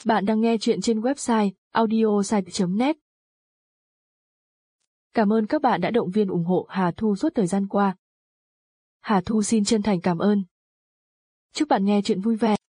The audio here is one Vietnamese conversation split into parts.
Bạn đang nghe chuyện trên website audiosite.net. Cảm ơn các bạn đã động viên ủng hộ Hà Thu suốt thời gian qua. Hà Thu xin chân thành cảm ơn. Chúc bạn nghe chuyện vui vẻ.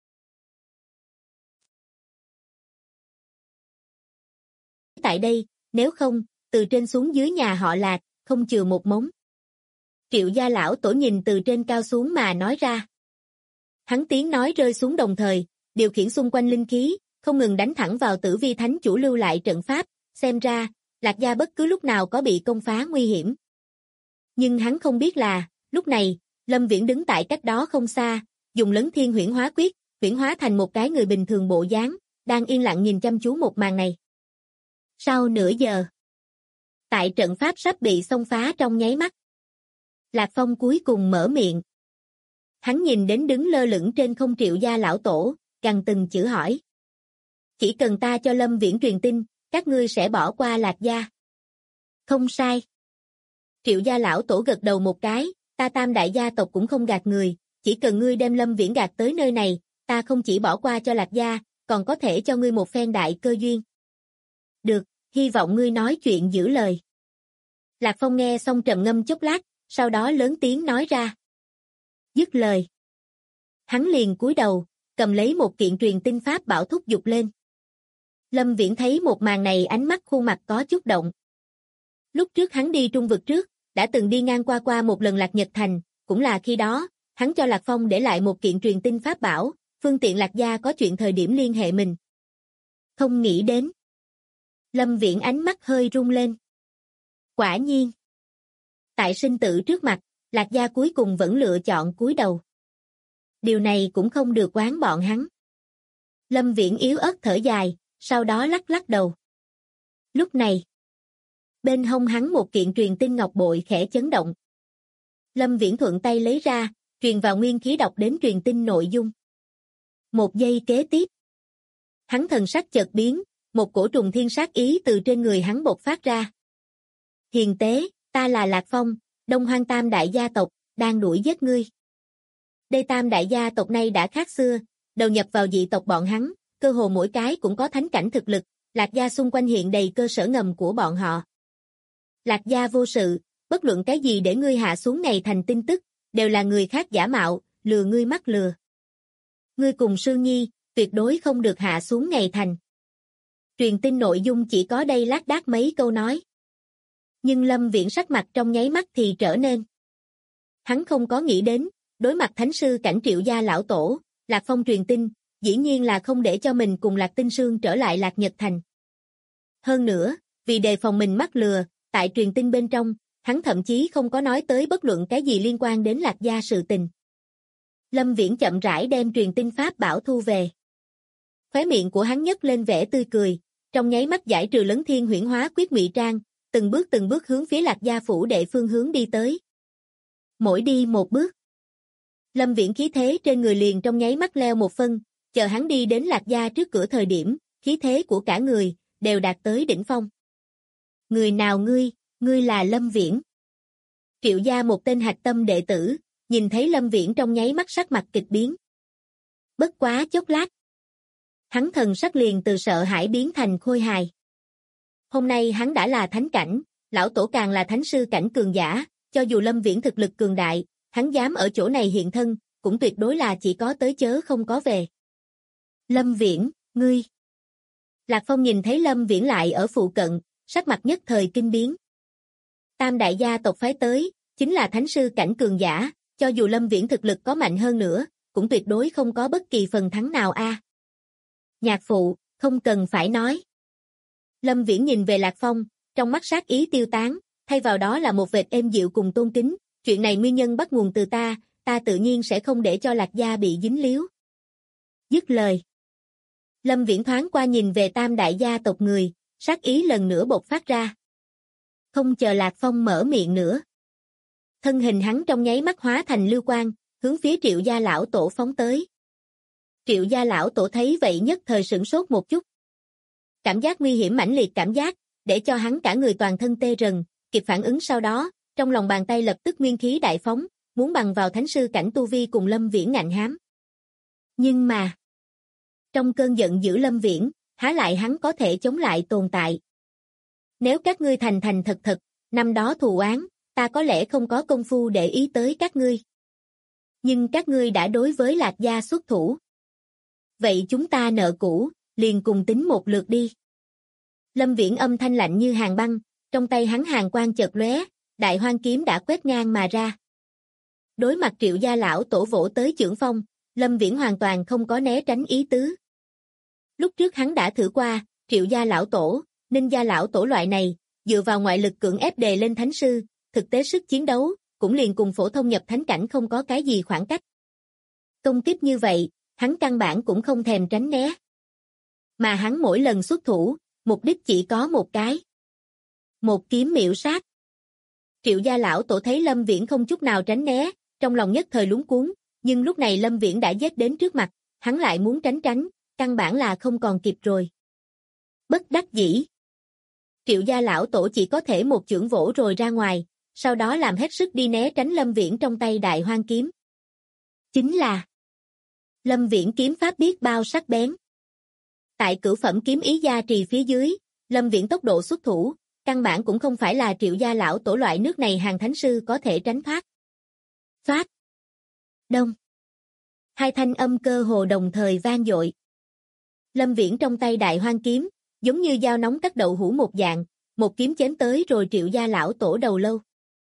Tại đây, nếu không, từ trên xuống dưới nhà họ Lạc, không chừa một mống. Triệu gia lão tổ nhìn từ trên cao xuống mà nói ra. Hắn tiếng nói rơi xuống đồng thời, điều khiển xung quanh linh khí, không ngừng đánh thẳng vào Tử Vi Thánh Chủ lưu lại trận pháp, xem ra, Lạc gia bất cứ lúc nào có bị công phá nguy hiểm. Nhưng hắn không biết là, lúc này, Lâm Viễn đứng tại cách đó không xa, dùng Lấn Thiên huyễn hóa quyết, huyễn hóa thành một cái người bình thường bộ dáng, đang yên lặng nhìn chăm chú một màn này. Sau nửa giờ, tại trận pháp sắp bị xông phá trong nháy mắt, Lạc Phong cuối cùng mở miệng. Hắn nhìn đến đứng lơ lửng trên không Triệu gia lão tổ, gằn từng chữ hỏi. Chỉ cần ta cho Lâm Viễn truyền tin, các ngươi sẽ bỏ qua Lạc gia. Không sai. Triệu gia lão tổ gật đầu một cái, ta Tam đại gia tộc cũng không gạt người, chỉ cần ngươi đem Lâm Viễn gạt tới nơi này, ta không chỉ bỏ qua cho Lạc gia, còn có thể cho ngươi một phen đại cơ duyên. Được, hy vọng ngươi nói chuyện giữ lời. Lạc Phong nghe xong trầm ngâm chốc lát, sau đó lớn tiếng nói ra. Dứt lời. Hắn liền cúi đầu, cầm lấy một kiện truyền tin pháp bảo thúc giục lên. Lâm Viễn thấy một màn này ánh mắt khuôn mặt có chút động. Lúc trước hắn đi trung vực trước, đã từng đi ngang qua một lần Lạc Nhật Thành, cũng là khi đó, hắn cho Lạc Phong để lại một kiện truyền tin pháp bảo, phương tiện Lạc gia có chuyện thời điểm liên hệ mình. Không nghĩ đến. Lâm Viễn ánh mắt hơi rung lên. Quả nhiên. Tại sinh tử trước mặt, Lạc gia cuối cùng vẫn lựa chọn cúi đầu. Điều này cũng không được oán bọn hắn. Lâm Viễn yếu ớt thở dài, sau đó lắc lắc đầu. Lúc này, bên hông hắn một kiện truyền tin ngọc bội khẽ chấn động. Lâm Viễn thuận tay lấy ra, truyền vào nguyên khí đọc đến truyền tin nội dung. Một giây kế tiếp, hắn thần sắc chợt biến, một cổ trùng thiên sát ý từ trên người hắn bộc phát ra. Hiền tế, ta là Lạc Phong, Đông Hoang Tam đại gia tộc, đang đuổi giết ngươi. Đây Tam đại gia tộc này đã khác xưa, đầu nhập vào dị tộc bọn hắn, cơ hồ mỗi cái cũng có thánh cảnh thực lực, Lạc gia xung quanh hiện đầy cơ sở ngầm của bọn họ. Lạc gia vô sự, bất luận cái gì để ngươi hạ xuống này thành tin tức, đều là người khác giả mạo, lừa ngươi mắc lừa. Ngươi cùng Sư Nhi, tuyệt đối không được hạ xuống ngày thành. Truyền tin nội dung chỉ có đây lác đác mấy câu nói. Nhưng Lâm Viễn sắc mặt trong nháy mắt thì trở nên. Hắn không có nghĩ đến, đối mặt thánh sư cảnh Triệu gia lão tổ, Lạc Phong truyền tin, dĩ nhiên là không để cho mình cùng Lạc Tinh Sương trở lại Lạc Nhật Thành. Hơn nữa, vì đề phòng mình mắc lừa, tại truyền tin bên trong, hắn thậm chí không có nói tới bất luận cái gì liên quan đến Lạc gia sự tình. Lâm Viễn chậm rãi đem truyền tin pháp bảo thu về. Khóe miệng của hắn nhếch lên vẻ tươi cười, trong nháy mắt giải trừ Lấn Thiên huyễn hóa quyết ngụy trang, từng bước hướng phía Lạc gia phủ đệ phương hướng đi tới. Mỗi đi một bước, Lâm Viễn khí thế trên người liền trong nháy mắt leo một phân, chờ hắn đi đến Lạc gia trước cửa thời điểm, khí thế của cả người đều đạt tới đỉnh phong. Người nào ngươi là Lâm Viễn. Triệu gia một tên hạch tâm đệ tử, nhìn thấy Lâm Viễn trong nháy mắt sắc mặt kịch biến. Bất quá chốc lát, hắn thần sắc liền từ sợ hãi biến thành khôi hài. Hôm nay hắn đã là thánh cảnh, lão tổ càng là thánh sư cảnh cường giả, cho dù Lâm Viễn thực lực cường đại, hắn dám ở chỗ này hiện thân, cũng tuyệt đối là chỉ có tới chớ không có về. Lâm Viễn, ngươi. Lạc Phong nhìn thấy Lâm Viễn lại ở phụ cận, sắc mặt nhất thời kinh biến. Tam đại gia tộc phái tới, chính là thánh sư cảnh cường giả, cho dù Lâm Viễn thực lực có mạnh hơn nữa, cũng tuyệt đối không có bất kỳ phần thắng nào a. Nhạc phụ, không cần phải nói. Lâm Viễn nhìn về Lạc Phong, trong mắt sát ý tiêu tán, thay vào đó là một vệt êm dịu cùng tôn kính, chuyện này nguyên nhân bắt nguồn từ ta tự nhiên sẽ không để cho Lạc gia bị dính líu. Dứt lời. Lâm Viễn thoáng qua nhìn về Tam đại gia tộc người, sát ý lần nữa bộc phát ra. Không chờ Lạc Phong mở miệng nữa. Thân hình hắn trong nháy mắt hóa thành lưu quang, hướng phía Triệu gia lão tổ phóng tới. Triệu gia lão tổ thấy vậy nhất thời sửng sốt một chút. Cảm giác nguy hiểm mãnh liệt cảm giác, để cho hắn cả người toàn thân tê rần, kịp phản ứng sau đó, trong lòng bàn tay lập tức nguyên khí đại phóng, muốn bằng vào thánh sư cảnh tu vi cùng Lâm Viễn ngạnh hám. Nhưng mà, Trong cơn giận dữ Lâm Viễn, há lại hắn có thể chống lại tồn tại. Nếu các ngươi thành thành thật thật, năm đó thù oán, ta có lẽ không có công phu để ý tới các ngươi. Nhưng các ngươi đã đối với Lạc gia xuất thủ. Vậy chúng ta nợ cũ, liền cùng tính một lượt đi. Lâm Viễn âm thanh lạnh như hàn băng, trong tay hắn hàn quang chợt lóe, đại hoang kiếm đã quét ngang mà ra. Đối mặt Triệu gia lão tổ vỗ tới chưởng phong, Lâm Viễn hoàn toàn không có né tránh ý tứ. Lúc trước hắn đã thử qua, Triệu gia lão tổ, Ninh gia lão tổ loại này, dựa vào ngoại lực cưỡng ép đề lên thánh sư, thực tế sức chiến đấu, cũng liền cùng phổ thông nhập thánh cảnh không có cái gì khoảng cách. Công kích như vậy, hắn căn bản cũng không thèm tránh né. Mà hắn mỗi lần xuất thủ, mục đích chỉ có một cái. Một kiếm miểu sát. Triệu gia lão tổ thấy Lâm Viễn không chút nào tránh né, trong lòng nhất thời luống cuống, nhưng lúc này Lâm Viễn đã giết đến trước mặt, hắn lại muốn tránh, căn bản là không còn kịp rồi. Bất đắc dĩ. Triệu gia lão tổ chỉ có thể một chưởng vỗ rồi ra ngoài, sau đó làm hết sức đi né tránh Lâm Viễn trong tay đại hoang kiếm. Chính là Lâm Viễn kiếm pháp biết bao sắc bén. Tại cửu phẩm kiếm ý gia trì phía dưới, Lâm Viễn tốc độ xuất thủ, căn bản cũng không phải là Triệu gia lão tổ loại nước này hàng thánh sư có thể tránh thoát. Phát. Đông. Hai thanh âm cơ hồ đồng thời vang dội. Lâm Viễn trong tay đại hoang kiếm, giống như dao nóng cắt đậu hũ một dạng, một kiếm chém tới rồi Triệu gia lão tổ đầu lâu.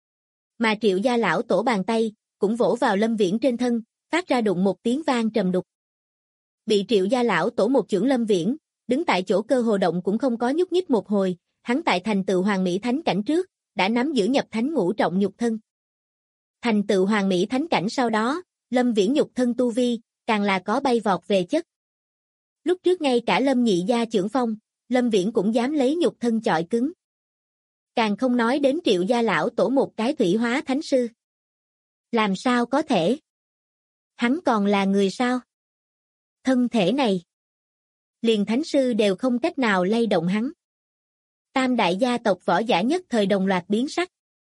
Mà Triệu gia lão tổ bàn tay, cũng vỗ vào Lâm Viễn trên thân, phát ra đụng một tiếng vang trầm đục. Bị Triệu gia lão tổ một chưởng Lâm Viễn, đứng tại chỗ cơ hồ động cũng không có nhúc nhích một hồi, hắn tại thành tựu Hoàng Mỹ Thánh cảnh trước, đã nắm giữ nhập thánh ngũ trọng nhục thân. Thành tựu Hoàng Mỹ Thánh cảnh sau đó, Lâm Viễn nhục thân tu vi, càng là có bay vọt về chất. Lúc trước ngay cả Lâm nhị gia chưởng phong, Lâm Viễn cũng dám lấy nhục thân chọi cứng. Càng không nói đến Triệu gia lão tổ một cái thủy hóa thánh sư. Làm sao có thể? Hắn còn là người sao? Thân thể này, liền thánh sư đều không cách nào lay động hắn. Tam đại gia tộc võ giả nhất thời đồng loạt biến sắc.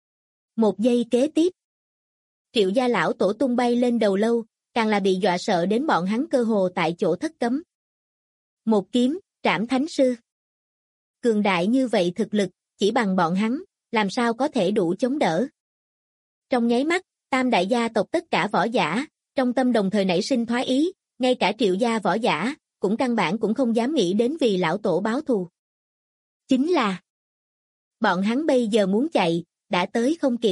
Một giây kế tiếp, Triệu gia lão tổ tung bay lên đầu lâu, càng là bị dọa sợ đến bọn hắn cơ hồ tại chỗ thất cấm. Một kiếm, trảm thánh sư. Cường đại như vậy thực lực, chỉ bằng bọn hắn, làm sao có thể đủ chống đỡ. Trong nháy mắt, tam đại gia tộc tất cả võ giả, trong tâm đồng thời nảy sinh thoái ý, ngay cả Triệu gia võ giả, cũng căn bản cũng không dám nghĩ đến vì lão tổ báo thù. Chính là, bọn hắn bây giờ muốn chạy, đã tới không kịp.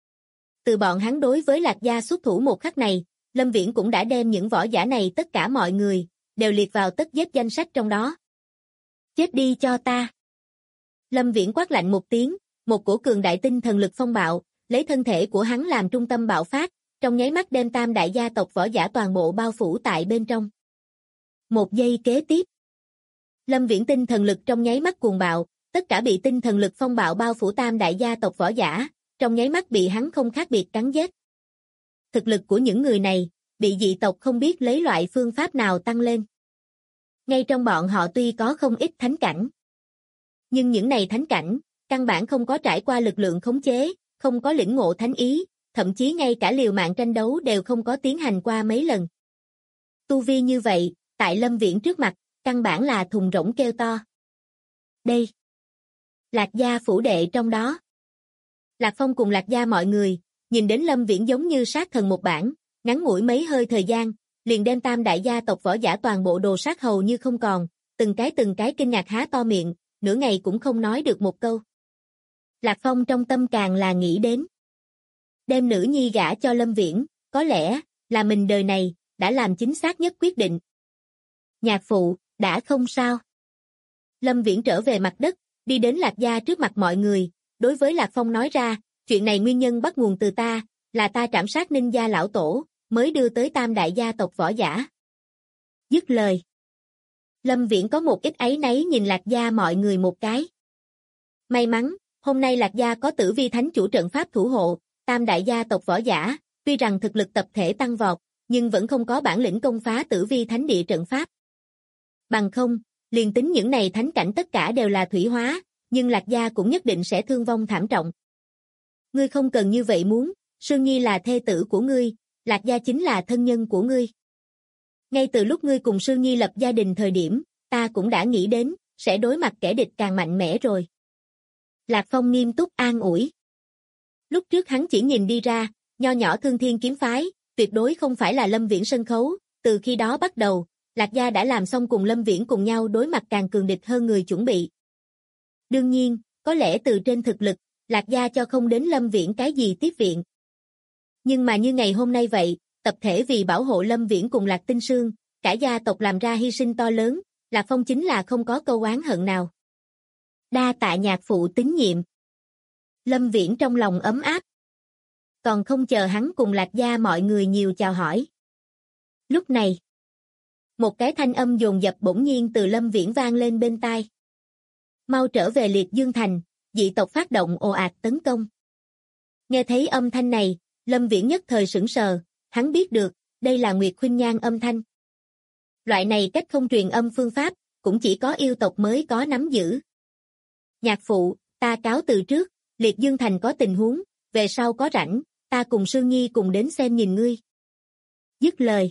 Từ bọn hắn đối với Lạc gia xuất thủ một khắc này, Lâm Viễn cũng đã đem những võ giả này tất cả mọi người, đều liệt vào tất giết danh sách trong đó. Chết đi cho ta. Lâm Viễn quát lạnh một tiếng, một cổ cường đại tinh thần lực phong bạo, lấy thân thể của hắn làm trung tâm bạo phát, trong nháy mắt đem tam đại gia tộc võ giả toàn bộ bao phủ tại bên trong. Một giây kế tiếp, Lâm Viễn tinh thần lực trong nháy mắt cuồng bạo, tất cả bị tinh thần lực phong bạo bao phủ tam đại gia tộc võ giả, trong nháy mắt bị hắn không khác biệt cắn giết. Thực lực của những người này, bị dị tộc không biết lấy loại phương pháp nào tăng lên. Ngay trong bọn họ tuy có không ít thánh cảnh, nhưng những này thánh cảnh, căn bản không có trải qua lực lượng khống chế, không có lĩnh ngộ thánh ý, thậm chí ngay cả liều mạng tranh đấu đều không có tiến hành qua mấy lần. Tu vi như vậy, tại Lâm Viễn trước mặt, căn bản là thùng rỗng kêu to. Đây, Lạc gia phủ đệ trong đó. Lạc Phong cùng Lạc gia mọi người, nhìn đến Lâm Viễn giống như sát thần một bản, ngắn ngủi mấy hơi thời gian, liền đem tam đại gia tộc võ giả toàn bộ đồ sát hầu như không còn, từng cái kinh ngạc há to miệng, nửa ngày cũng không nói được một câu. Lạc Phong trong tâm càng là nghĩ đến. Đem nữ nhi gả cho Lâm Viễn, có lẽ là mình đời này, đã làm chính xác nhất quyết định. Nhạc phụ, đã không sao. Lâm Viễn trở về mặt đất, đi đến Lạc gia trước mặt mọi người, đối với Lạc Phong nói ra, chuyện này nguyên nhân bắt nguồn từ ta, là ta trảm sát Ninh gia lão tổ, mới đưa tới tam đại gia tộc võ giả. Dứt lời, Lâm Viễn có một ít áy náy nhìn Lạc gia mọi người một cái. May mắn, hôm nay Lạc gia có Tử Vi Thánh chủ trận pháp thủ hộ, tam đại gia tộc võ giả, tuy rằng thực lực tập thể tăng vọt, nhưng vẫn không có bản lĩnh công phá Tử Vi Thánh địa trận pháp. Bằng không, liền tính những này thánh cảnh tất cả đều là thủy hóa, nhưng Lạc gia cũng nhất định sẽ thương vong thảm trọng. Ngươi không cần như vậy muốn, Sương Nhi là thê tử của ngươi, Lạc gia chính là thân nhân của ngươi. Ngay từ lúc ngươi cùng Sư Nhi lập gia đình thời điểm, ta cũng đã nghĩ đến, sẽ đối mặt kẻ địch càng mạnh mẽ rồi. Lạc Phong nghiêm túc an ủi. Lúc trước hắn chỉ nhìn đi ra, nho nhỏ Thương Thiên kiếm phái, tuyệt đối không phải là Lâm Viễn sân khấu, từ khi đó bắt đầu, Lạc gia đã làm xong cùng Lâm Viễn cùng nhau đối mặt càng cường địch hơn người chuẩn bị. Đương nhiên, có lẽ từ trên thực lực, Lạc gia cho không đến Lâm Viễn cái gì tiếp viện. Nhưng mà như ngày hôm nay vậy, tập thể vì bảo hộ Lâm Viễn cùng Lạc Tinh Sương, cả gia tộc làm ra hy sinh to lớn, Lạc Phong chính là không có câu oán hận nào. Đa tạ nhạc phụ tín nhiệm. Lâm Viễn trong lòng ấm áp. Còn không chờ hắn cùng Lạc gia mọi người nhiều chào hỏi. Lúc này, một cái thanh âm dồn dập bỗng nhiên từ Lâm Viễn vang lên bên tai. Mau trở về Liệt Dương Thành, dị tộc phát động ồ ạt tấn công. Nghe thấy âm thanh này, Lâm Viễn nhất thời sửng sờ, hắn biết được, đây là Nguyệt Khuynh Nhan âm thanh. Loại này cách không truyền âm phương pháp, cũng chỉ có yêu tộc mới có nắm giữ. Nhạc phụ, ta cáo từ trước, Liệt Dương Thành có tình huống, về sau có rảnh, ta cùng Sương Nhi cùng đến xem nhìn ngươi. Dứt lời.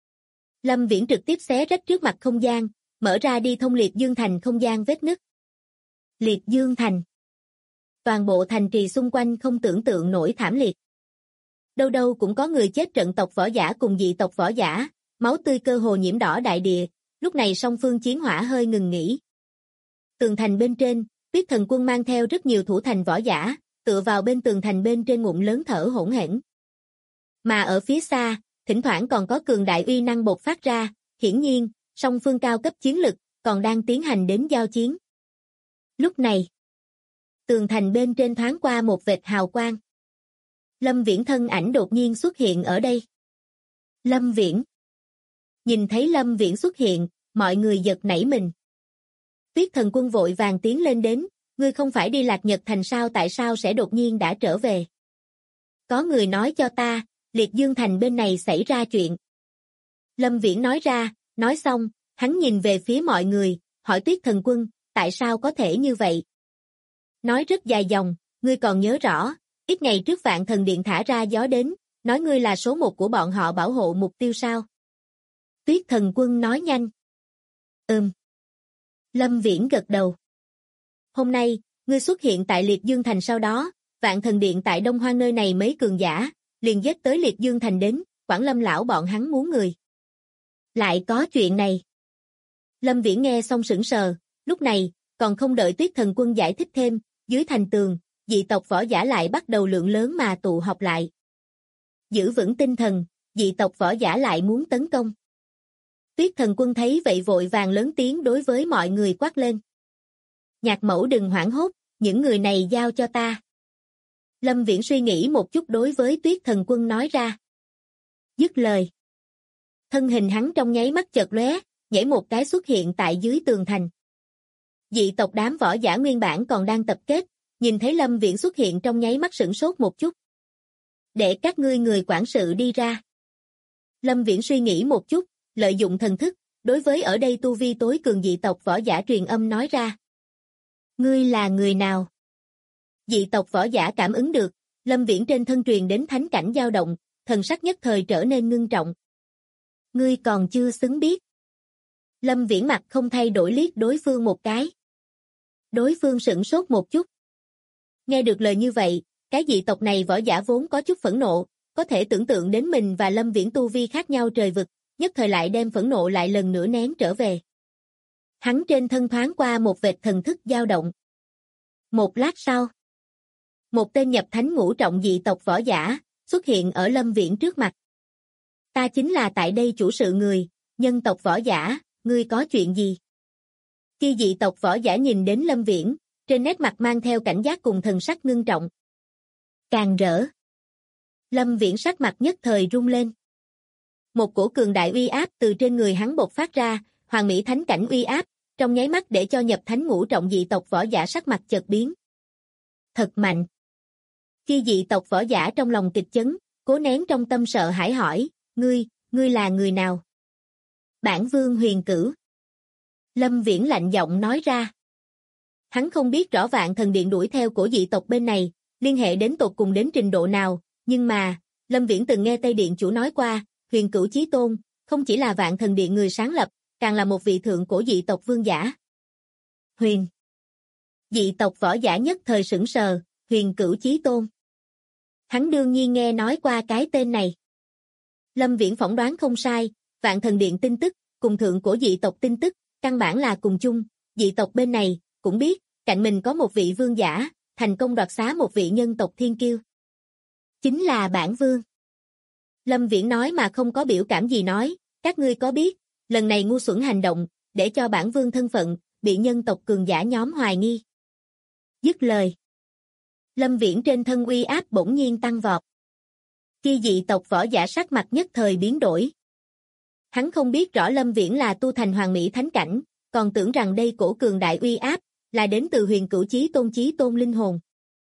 Lâm Viễn trực tiếp xé rách trước mặt không gian, mở ra đi thông Liệt Dương Thành không gian vết nứt. Liệt Dương Thành. Toàn bộ thành trì xung quanh không tưởng tượng nổi thảm liệt. Đâu đâu cũng có người chết trận tộc võ giả cùng dị tộc võ giả, máu tươi cơ hồ nhiễm đỏ đại địa, lúc này song phương chiến hỏa hơi ngừng nghỉ. Tường thành bên trên, Tuyết Thần Quân mang theo rất nhiều thủ thành võ giả, tựa vào bên tường thành bên trên ngụm lớn thở hổn hển. Mà ở phía xa, thỉnh thoảng còn có cường đại uy năng bộc phát ra, hiển nhiên, song phương cao cấp chiến lực, còn đang tiến hành đến giao chiến. Lúc này, tường thành bên trên thoáng qua một vệt hào quang. Lâm Viễn thân ảnh đột nhiên xuất hiện ở đây. Lâm Viễn. Nhìn thấy Lâm Viễn xuất hiện, mọi người giật nảy mình. Tuyết Thần Quân vội vàng tiến lên đến, ngươi không phải đi Lạc Nhật Thành sao, tại sao sẽ đột nhiên đã trở về? Có người nói cho ta, Liệt Dương Thành bên này xảy ra chuyện. Lâm Viễn nói ra, nói xong, hắn nhìn về phía mọi người, hỏi Tuyết Thần Quân, tại sao có thể như vậy? Nói rất dài dòng, ngươi còn nhớ rõ, ít ngày trước Vạn Thần Điện thả ra gió đến, nói ngươi là số một của bọn họ bảo hộ mục tiêu sao? Tuyết Thần Quân nói nhanh. Lâm Viễn gật đầu. Hôm nay, ngươi xuất hiện tại Liệt Dương Thành, sau đó, Vạn Thần Điện tại Đông Hoang nơi này mấy cường giả, liền dết tới Liệt Dương Thành đến, Quảng Lâm lão bọn hắn muốn người. Lại có chuyện này. Lâm Viễn nghe xong sững sờ, lúc này, còn không đợi Tuyết Thần Quân giải thích thêm, dưới thành tường, dị tộc võ giả lại bắt đầu lượng lớn mà tụ họp lại. Giữ vững tinh thần, dị tộc võ giả lại muốn tấn công. Tuyết Thần Quân thấy vậy vội vàng lớn tiếng đối với mọi người quát lên. Nhạc mẫu đừng hoảng hốt, những người này giao cho ta. Lâm Viễn suy nghĩ một chút đối với Tuyết Thần Quân nói ra. Dứt lời. Thân hình hắn trong nháy mắt chợt lóe, nhảy một cái xuất hiện tại dưới tường thành. Dị tộc đám võ giả nguyên bản còn đang tập kết, nhìn thấy Lâm Viễn xuất hiện trong nháy mắt sửng sốt một chút. Để các ngươi người quản sự đi ra. Lâm Viễn suy nghĩ một chút, lợi dụng thần thức, đối với ở đây tu vi tối cường dị tộc võ giả truyền âm nói ra. Ngươi là người nào? Dị tộc võ giả cảm ứng được, Lâm Viễn trên thân truyền đến thánh cảnh dao động, thần sắc nhất thời trở nên ngưng trọng. Ngươi còn chưa xứng biết. Lâm Viễn mặt không thay đổi liếc đối phương một cái. Đối phương sửng sốt một chút. Nghe được lời như vậy, cái dị tộc này võ giả vốn có chút phẫn nộ, có thể tưởng tượng đến mình và Lâm Viễn tu vi khác nhau trời vực, nhất thời lại đem phẫn nộ lại lần nữa nén trở về. Hắn trên thân thoáng qua một vệt thần thức dao động. Một lát sau, một tên nhập thánh ngũ trọng dị tộc võ giả xuất hiện ở Lâm Viễn trước mặt. Ta chính là tại đây chủ sự người, nhân tộc võ giả, ngươi có chuyện gì? Khi dị tộc võ giả nhìn đến Lâm Viễn, trên nét mặt mang theo cảnh giác cùng thần sắc ngưng trọng. Càng rỡ. Lâm Viễn sắc mặt nhất thời rung lên. Một cổ cường đại uy áp từ trên người hắn bộc phát ra, hoàng mỹ thánh cảnh uy áp, trong nháy mắt để cho nhập thánh ngũ trọng dị tộc võ giả sắc mặt chợt biến. Thật mạnh. Khi dị tộc võ giả trong lòng kịch chấn, cố nén trong tâm sợ hãi hỏi, ngươi là người nào? Bản vương Huyền Cửu. Lâm Viễn lạnh giọng nói ra. Hắn không biết rõ Vạn Thần Điện đuổi theo cổ dị tộc bên này, liên hệ đến tột cùng đến trình độ nào, nhưng mà, Lâm Viễn từng nghe Tây Điện chủ nói qua, Huyền Cửu chí tôn, không chỉ là Vạn Thần Điện người sáng lập, càng là một vị thượng cổ dị tộc vương giả. Huyền. Dị tộc võ giả nhất thời sửng sờ, Huyền Cửu Chí Tôn. Hắn đương nhiên nghe nói qua cái tên này. Lâm Viễn phỏng đoán không sai, Vạn Thần Điện tin tức, cùng thượng cổ dị tộc tin tức, căn bản là cùng chung, dị tộc bên này, cũng biết, cạnh mình có một vị vương giả, thành công đoạt xá một vị nhân tộc thiên kiêu. Chính là bản vương. Lâm Viễn nói mà không có biểu cảm gì nói, các ngươi có biết, lần này ngu xuẩn hành động, để cho bản vương thân phận, bị nhân tộc cường giả nhóm hoài nghi. Dứt lời. Lâm Viễn trên thân uy áp bỗng nhiên tăng vọt. Khi dị tộc võ giả sắc mặt nhất thời biến đổi. Hắn không biết rõ Lâm Viễn là tu thành Hoàng Mỹ Thánh Cảnh, còn tưởng rằng đây cổ cường đại uy áp, là đến từ Huyền Cửu Chí Tôn linh hồn.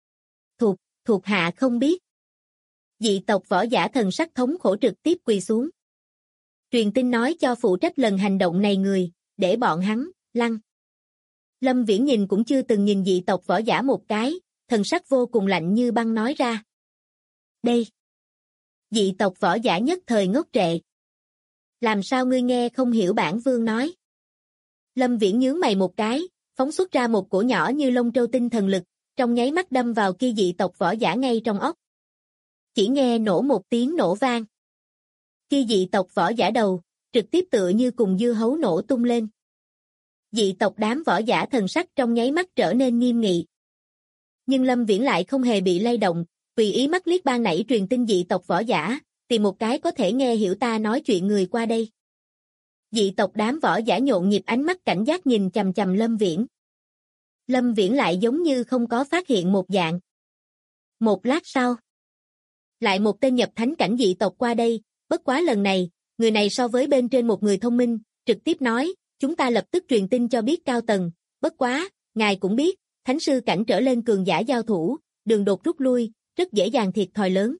Thuộc hạ không biết. Dị tộc võ giả thần sắc thống khổ trực tiếp quỳ xuống. Truyền tin nói cho phụ trách lần hành động này người, để bọn hắn, lăn. Lâm Viễn nhìn cũng chưa từng nhìn dị tộc võ giả một cái, thần sắc vô cùng lạnh như băng nói ra. Đây. Dị tộc võ giả nhất thời ngốc trệ. Làm sao ngươi nghe không hiểu bản vương nói? Lâm Viễn nhướng mày một cái, phóng xuất ra một cổ nhỏ như lông trâu tinh thần lực, trong nháy mắt đâm vào kia dị tộc võ giả ngay trong óc. Chỉ nghe nổ một tiếng nổ vang. Kia dị tộc võ giả đầu, trực tiếp tựa như cùng dưa hấu nổ tung lên. Dị tộc đám võ giả thần sắc trong nháy mắt trở nên nghiêm nghị. Nhưng Lâm Viễn lại không hề bị lay động, tùy ý mắt liếc ban nãy truyền tin dị tộc võ giả, tìm một cái có thể nghe hiểu ta nói chuyện người qua đây. Dị tộc đám võ giả nhộn nhịp ánh mắt cảnh giác nhìn chằm chằm Lâm Viễn. Lâm Viễn lại giống như không có phát hiện một dạng. Một lát sau, lại một tên nhập thánh cảnh dị tộc qua đây, bất quá lần này, người này so với bên trên một người thông minh, trực tiếp nói, chúng ta lập tức truyền tin cho biết cao tầng, bất quá, ngài cũng biết, thánh sư cảnh trở lên cường giả giao thủ, đường đột rút lui, rất dễ dàng thiệt thòi lớn.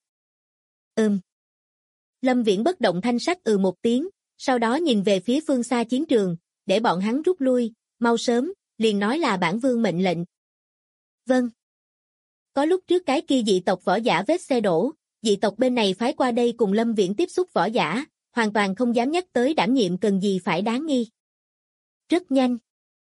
Lâm Viễn bất động thanh sắc một tiếng, sau đó nhìn về phía phương xa chiến trường, để bọn hắn rút lui, mau sớm, liền nói là bản vương mệnh lệnh. Vâng. Có lúc trước cái kia dị tộc võ giả vết xe đổ, dị tộc bên này phái qua đây cùng Lâm Viễn tiếp xúc võ giả, hoàn toàn không dám nhắc tới đảm nhiệm cần gì phải đáng nghi. Rất nhanh.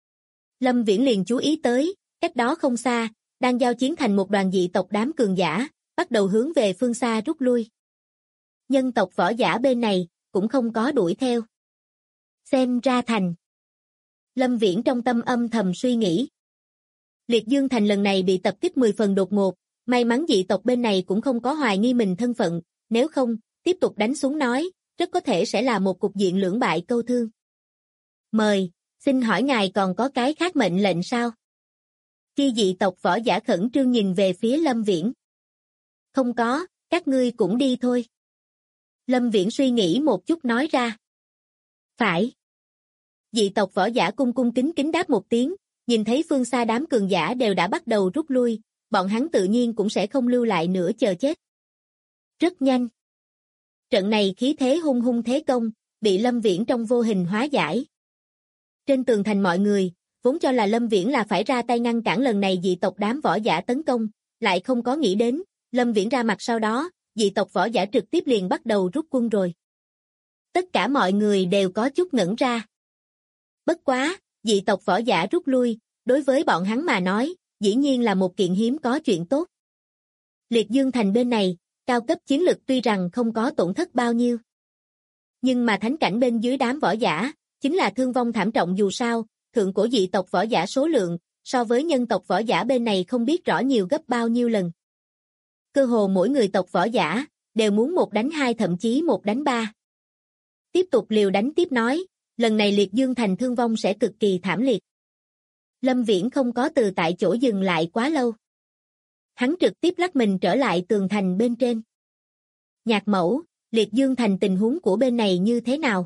Lâm Viễn liền chú ý tới, cách đó không xa, đang giao chiến thành một đoàn dị tộc đám cường giả, bắt đầu hướng về phương xa rút lui. Nhân tộc võ giả bên này, cũng không có đuổi theo. Xem ra thành. Lâm Viễn trong tâm âm thầm suy nghĩ. Liệt Dương Thành lần này bị tập kích 10 phần đột ngột, may mắn dị tộc bên này cũng không có hoài nghi mình thân phận, nếu không, tiếp tục đánh xuống nói, rất có thể sẽ là một cục diện lưỡng bại câu thương. Mời, xin hỏi ngài còn có cái khác mệnh lệnh sao? Khi dị tộc võ giả khẩn trương nhìn về phía Lâm Viễn. Không có, các ngươi cũng đi thôi. Lâm Viễn suy nghĩ một chút nói ra. Phải. Dị tộc võ giả cung cung kính kính đáp một tiếng, nhìn thấy phương xa đám cường giả đều đã bắt đầu rút lui, bọn hắn tự nhiên cũng sẽ không lưu lại nữa chờ chết. Rất nhanh. Trận này khí thế hung hung thế công, bị Lâm Viễn trong vô hình hóa giải. Trên tường thành mọi người, vốn cho là Lâm Viễn là phải ra tay ngăn cản lần này dị tộc đám võ giả tấn công, lại không có nghĩ đến, Lâm Viễn ra mặt sau đó, dị tộc võ giả trực tiếp liền bắt đầu rút quân rồi. Tất cả mọi người đều có chút ngẩn ra. Bất quá, dị tộc võ giả rút lui, đối với bọn hắn mà nói, dĩ nhiên là một kiện hiếm có chuyện tốt. Liệt Dương Thành bên này, cao cấp chiến lực tuy rằng không có tổn thất bao nhiêu. Nhưng mà thánh cảnh bên dưới đám võ giả, chính là thương vong thảm trọng dù sao, thượng cổ dị tộc võ giả số lượng, so với nhân tộc võ giả bên này không biết rõ nhiều gấp bao nhiêu lần. Cơ hồ mỗi người tộc võ giả, đều muốn 1 đánh 2 thậm chí 1 đánh 3. Tiếp tục liều đánh tiếp nói, lần này Liệt Dương Thành thương vong sẽ cực kỳ thảm liệt. Lâm Viễn không có từ tại chỗ dừng lại quá lâu. Hắn trực tiếp lắc mình trở lại tường thành bên trên. Nhạc mẫu, Liệt Dương Thành tình huống của bên này như thế nào?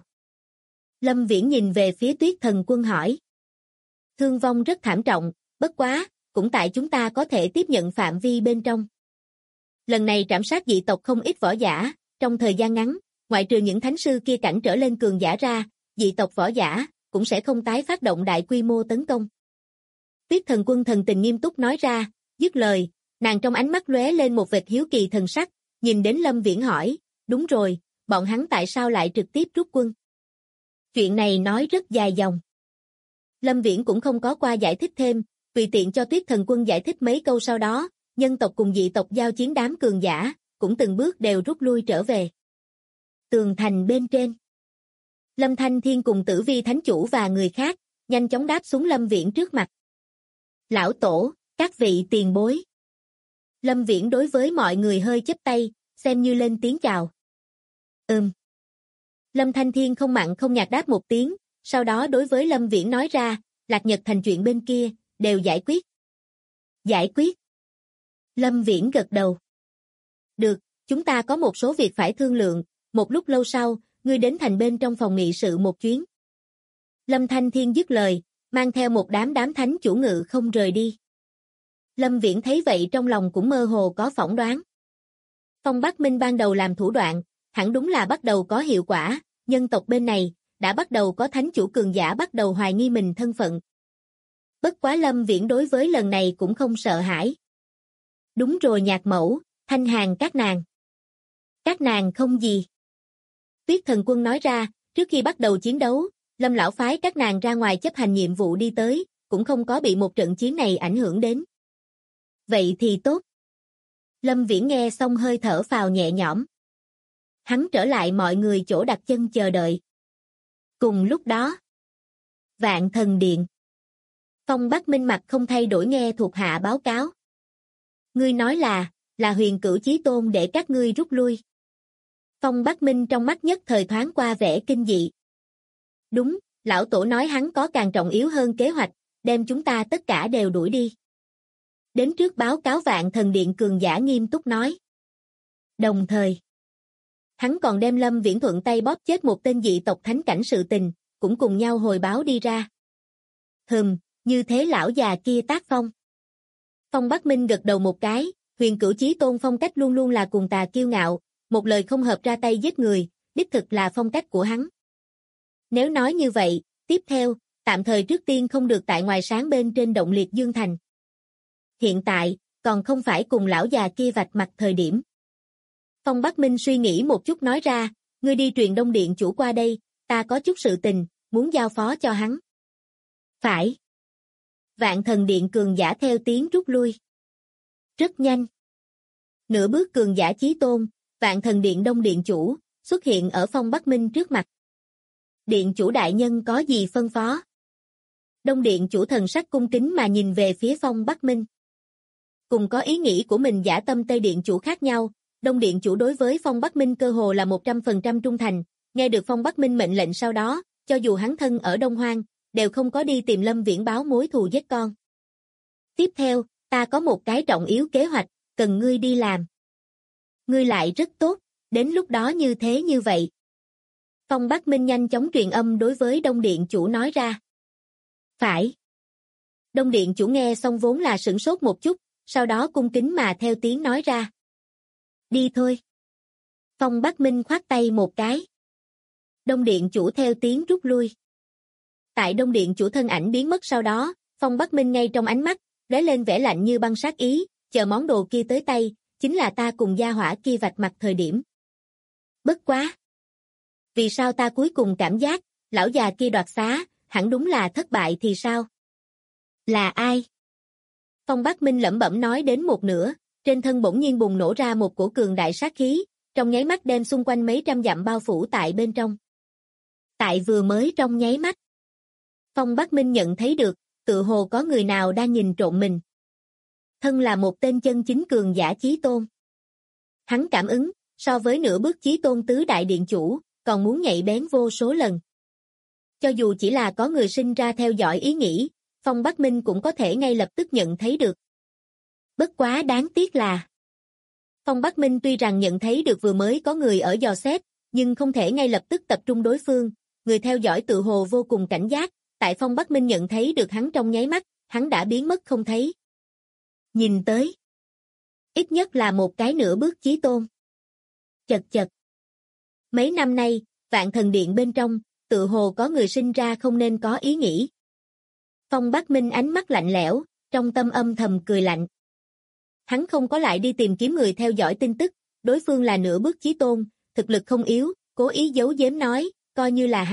Lâm Viễn nhìn về phía Tuyết Thần Quân hỏi. Thương vong rất thảm trọng, bất quá, cũng tại chúng ta có thể tiếp nhận phạm vi bên trong. Lần này trảm sát dị tộc không ít võ giả, trong thời gian ngắn, ngoại trừ những thánh sư kia cảnh trở lên cường giả ra, dị tộc võ giả, cũng sẽ không tái phát động đại quy mô tấn công. Tuyết Thần Quân thần tình nghiêm túc nói ra, dứt lời, nàng trong ánh mắt lóe lên một vệt hiếu kỳ thần sắc, nhìn đến Lâm Viễn hỏi, đúng rồi, bọn hắn tại sao lại trực tiếp rút quân? Chuyện này nói rất dài dòng. Lâm Viễn cũng không có qua giải thích thêm, tùy tiện cho Tuyết Thần Quân giải thích mấy câu sau đó, nhân tộc cùng dị tộc giao chiến đám cường giả, cũng từng bước đều rút lui trở về. Tường thành bên trên. Lâm Thanh Thiên cùng Tử Vi Thánh Chủ và người khác, nhanh chóng đáp xuống Lâm Viễn trước mặt. Lão Tổ, các vị tiền bối. Lâm Viễn đối với mọi người hơi chắp tay, xem như lên tiếng chào. Lâm Thanh Thiên không mặn không nhạt đáp một tiếng, sau đó đối với Lâm Viễn nói ra, Lạc Nhật Thành chuyện bên kia, đều giải quyết. Giải quyết. Lâm Viễn gật đầu. Được, chúng ta có một số việc phải thương lượng, một lúc lâu sau, ngươi đến thành bên trong phòng nghị sự một chuyến. Lâm Thanh Thiên dứt lời, mang theo một đám thánh chủ ngự không rời đi. Lâm Viễn thấy vậy trong lòng cũng mơ hồ có phỏng đoán. Phong Bắc Minh ban đầu làm thủ đoạn, hẳn đúng là bắt đầu có hiệu quả, nhân tộc bên này, đã bắt đầu có thánh chủ cường giả bắt đầu hoài nghi mình thân phận. Bất quá Lâm Viễn đối với lần này cũng không sợ hãi. Đúng rồi Nhạc Mẫu, Thanh Hàn các nàng. Các nàng không gì. Tuyết Thần Quân nói ra, trước khi bắt đầu chiến đấu, Lâm lão phái các nàng ra ngoài chấp hành nhiệm vụ đi tới, cũng không có bị một trận chiến này ảnh hưởng đến. Vậy thì tốt. Lâm Viễn nghe xong hơi thở phào nhẹ nhõm. Hắn trở lại mọi người chỗ đặt chân chờ đợi. Cùng lúc đó, Vạn Thần Điện. Phong Bắc Minh mặt không thay đổi nghe thuộc hạ báo cáo. Ngươi nói là Huyền Cửu Chí Tôn để các ngươi rút lui. Phong Bắc Minh trong mắt nhất thời thoáng qua vẻ kinh dị. Đúng, lão tổ nói hắn có càng trọng yếu hơn kế hoạch, đem chúng ta tất cả đều đuổi đi. Đến trước báo cáo Vạn Thần Điện cường giả nghiêm túc nói. Đồng thời, hắn còn đem Lâm Viễn thuận tay bóp chết một tên dị tộc thánh cảnh sự tình, cũng cùng nhau hồi báo đi ra. Như thế lão già kia tác phong. Phong Bắc Minh gật đầu một cái, Huyền Cửu Chí Tôn phong cách luôn luôn là cuồng tà kiêu ngạo, một lời không hợp ra tay giết người, đích thực là phong cách của hắn. Nếu nói như vậy, tiếp theo, tạm thời trước tiên không được tại ngoài sáng bên trên động liệt dương thành. Hiện tại, còn không phải cùng lão già kia vạch mặt thời điểm. Phong Bắc Minh suy nghĩ một chút nói ra, ngươi đi truyền Đông Điện chủ qua đây, ta có chút sự tình, muốn giao phó cho hắn. Phải. Vạn Thần Điện cường giả theo tiếng rút lui. Rất nhanh. Nửa bước cường giả Chí Tôn, Vạn Thần Điện Đông Điện chủ, xuất hiện ở Phong Bắc Minh trước mặt. Điện chủ đại nhân có gì phân phó? Đông Điện chủ thần sắc cung kính mà nhìn về phía Phong Bắc Minh. Cùng có ý nghĩ của mình giả tâm Tây Điện chủ khác nhau, Đông Điện chủ đối với Phong Bắc Minh cơ hồ là 100% trung thành, nghe được Phong Bắc Minh mệnh lệnh sau đó, cho dù hắn thân ở Đông Hoang, đều không có đi tìm Lâm Viễn báo mối thù giết con. Tiếp theo, ta có một cái trọng yếu kế hoạch, cần ngươi đi làm. Ngươi lại rất tốt, đến lúc đó như thế như vậy. Phong Bắc Minh nhanh chóng truyền âm đối với Đông Điện chủ nói ra. Phải. Đông Điện chủ nghe xong vốn là sửng sốt một chút, sau đó cung kính mà theo tiếng nói ra. Đi thôi. Phong Bắc Minh khoát tay một cái. Đông Điện chủ theo tiếng rút lui. Tại Đông Điện chủ thân ảnh biến mất sau đó, Phong Bắc Minh ngay trong ánh mắt, lóe lên vẻ lạnh như băng sát ý, chờ món đồ kia tới tay, chính là ta cùng gia hỏa kia vạch mặt thời điểm. Bất quá. Vì sao ta cuối cùng cảm giác, lão già kia đoạt xá, hẳn đúng là thất bại thì sao? Là ai? Phong Bắc Minh lẩm bẩm nói đến một nửa, trên thân bỗng nhiên bùng nổ ra một cổ cường đại sát khí, trong nháy mắt đem xung quanh mấy trăm dặm bao phủ tại bên trong. Tại vừa mới trong nháy mắt, Phong Bắc Minh nhận thấy được, tựa hồ có người nào đang nhìn trộm mình. Thân là một tên chân chính cường giả Chí Tôn. Hắn cảm ứng, so với nửa bước Chí Tôn tứ đại điện chủ, còn muốn nhạy bén vô số lần. Cho dù chỉ là có người sinh ra theo dõi ý nghĩ, Phong Bắc Minh cũng có thể ngay lập tức nhận thấy được. Bất quá đáng tiếc là Phong Bắc Minh tuy rằng nhận thấy được vừa mới có người ở dò xét, nhưng không thể ngay lập tức tập trung đối phương, người theo dõi tự hồ vô cùng cảnh giác, tại Phong Bắc Minh nhận thấy được hắn trong nháy mắt, hắn đã biến mất không thấy. Nhìn tới, ít nhất là một cái nửa bước Chí Tôn. Chật chật. Mấy năm nay, Vạn Thần Điện bên trong, tự hồ có người sinh ra không nên có ý nghĩ. Phong Bắc Minh ánh mắt lạnh lẽo, trong tâm âm thầm cười lạnh. Hắn không có lại đi tìm kiếm người theo dõi tin tức, đối phương là nửa bước Chí Tôn, thực lực không yếu, cố ý giấu giếm nói, coi như là hắn,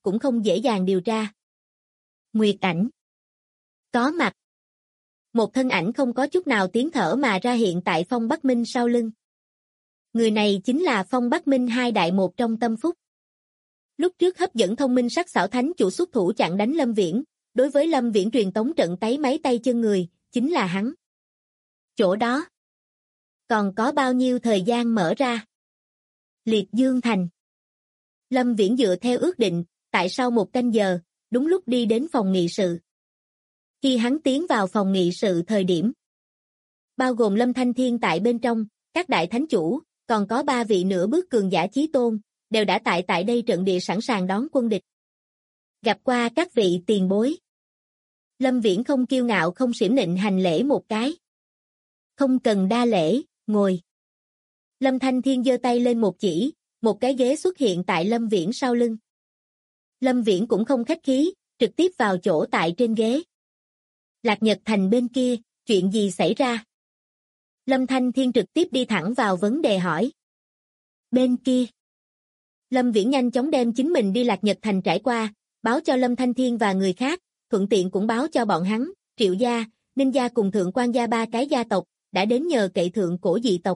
cũng không dễ dàng điều tra. Nguyệt ảnh. Có mặt. Một thân ảnh không có chút nào tiếng thở mà ra hiện tại Phong Bắc Minh sau lưng. Người này chính là Phong Bắc Minh hai đại một trong Tâm Phúc. Lúc trước hấp dẫn thông minh sắc xảo thánh chủ xuất thủ chặn đánh Lâm Viễn, đối với Lâm Viễn truyền tống trận tấy máy tay chân người, chính là hắn. Chỗ đó. Còn có bao nhiêu thời gian mở ra? Liệt Dương Thành. Lâm Viễn dựa theo ước định, tại sau 1 canh giờ, đúng lúc đi đến phòng nghị sự. Khi hắn tiến vào phòng nghị sự thời điểm, bao gồm Lâm Thanh Thiên tại bên trong, các đại thánh chủ, còn có 3 vị nửa bước cường giả chí tôn, đều đã tại đây trận địa sẵn sàng đón quân địch. Gặp qua các vị tiền bối. Lâm Viễn không kiêu ngạo không xiểm nịnh hành lễ một cái. Không cần đa lễ, ngồi. Lâm Thanh Thiên giơ tay lên một chỉ, một cái ghế xuất hiện tại Lâm Viễn sau lưng. Lâm Viễn cũng không khách khí, trực tiếp vào chỗ tại trên ghế. Lạc Nhật Thành bên kia, chuyện gì xảy ra? Lâm Thanh Thiên trực tiếp đi thẳng vào vấn đề hỏi. Bên kia. Lâm Viễn nhanh chóng đem chính mình đi Lạc Nhật Thành trải qua, báo cho Lâm Thanh Thiên và người khác, thuận tiện cũng báo cho bọn hắn, Triệu gia, Ninh gia cùng Thượng Quan gia 3 cái gia tộc, đã đến nhờ cậy thượng cổ dị tộc.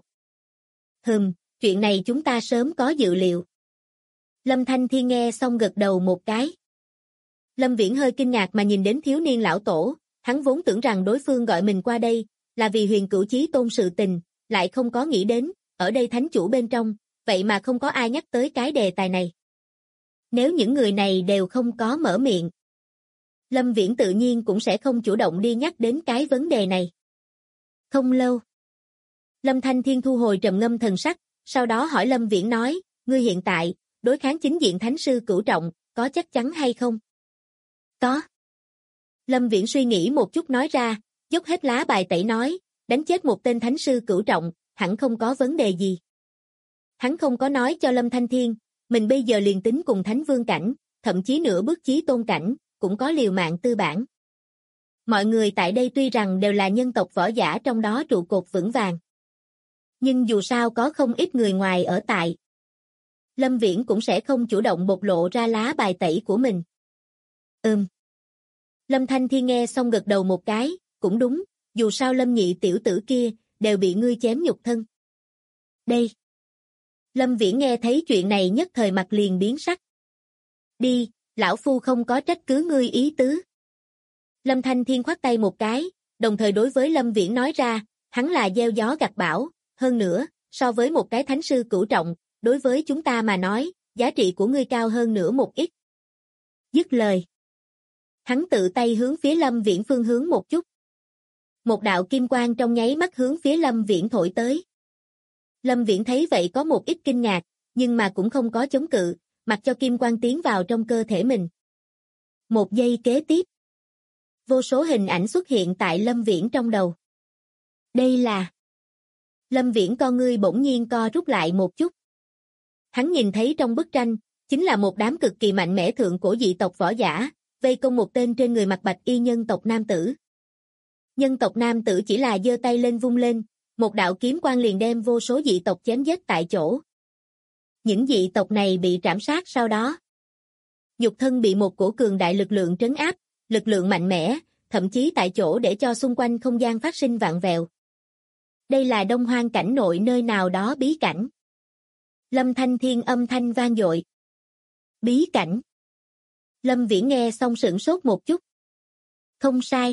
Chuyện này chúng ta sớm có dự liệu. Lâm Thanh Thiên nghe xong gật đầu một cái. Lâm Viễn hơi kinh ngạc mà nhìn đến thiếu niên lão tổ, hắn vốn tưởng rằng đối phương gọi mình qua đây, là vì Huyền Cửu Chí Tôn sự tình, lại không có nghĩ đến, ở đây thánh chủ bên trong, vậy mà không có ai nhắc tới cái đề tài này. Nếu những người này đều không có mở miệng, Lâm Viễn tự nhiên cũng sẽ không chủ động đi nhắc đến cái vấn đề này. Không lâu, Lâm Thanh Thiên thu hồi trầm ngâm thần sắc, sau đó hỏi Lâm Viễn nói, ngươi hiện tại, đối kháng chính diện thánh sư cửu trọng, có chắc chắn hay không? Có. Lâm Viễn suy nghĩ một chút nói ra, dốc hết lá bài tẩy nói, đánh chết một tên thánh sư cửu trọng, hẳn không có vấn đề gì. Hắn không có nói cho Lâm Thanh Thiên, mình bây giờ liền tính cùng thánh vương cảnh, thậm chí nửa bước chí tôn cảnh, cũng có liều mạng tư bản. Mọi người tại đây tuy rằng đều là nhân tộc võ giả trong đó trụ cột vững vàng. Nhưng dù sao có không ít người ngoài ở tại. Lâm Viễn cũng sẽ không chủ động bộc lộ ra lá bài tẩy của mình. Lâm Thanh Thiên nghe xong gật đầu một cái, cũng đúng, dù sao Lâm nhị tiểu tử kia, đều bị ngươi chém nhục thân. Đây. Lâm Viễn nghe thấy chuyện này nhất thời mặt liền biến sắc. Đi, lão phu không có trách cứ ngươi ý tứ. Lâm Thanh Thiên khoát tay một cái, đồng thời đối với Lâm Viễn nói ra, hắn là gieo gió gặt bão, hơn nữa, so với một cái thánh sư cửu trọng, đối với chúng ta mà nói, giá trị của ngươi cao hơn nữa một ít. Dứt lời. Hắn tự tay hướng phía Lâm Viễn phương hướng một chút. Một đạo kim quang trong nháy mắt hướng phía Lâm Viễn thổi tới. Lâm Viễn thấy vậy có một ít kinh ngạc, nhưng mà cũng không có chống cự, mặc cho kim quang tiến vào trong cơ thể mình. Một giây kế tiếp, vô số hình ảnh xuất hiện tại Lâm Viễn trong đầu. Đây là... Lâm Viễn con ngươi bỗng nhiên co rút lại một chút. Hắn nhìn thấy trong bức tranh, chính là một đám cực kỳ mạnh mẽ thượng cổ dị tộc võ giả, vây công một tên trên người mặc bạch y nhân tộc nam tử. Nhân tộc nam tử chỉ là giơ tay lên vung lên, một đạo kiếm quang liền đem vô số dị tộc chém giết tại chỗ. Những dị tộc này bị trảm sát sau đó. Nhục thân bị một cổ cường đại lực lượng trấn áp, lực lượng mạnh mẽ, thậm chí tại chỗ để cho xung quanh không gian phát sinh vạn vẹo. Đây là Đông Hoang cảnh nội nơi nào đó bí cảnh. Lâm Thanh Thiên âm thanh vang dội. Bí cảnh. Lâm Viễn nghe xong sửng sốt một chút. Không sai.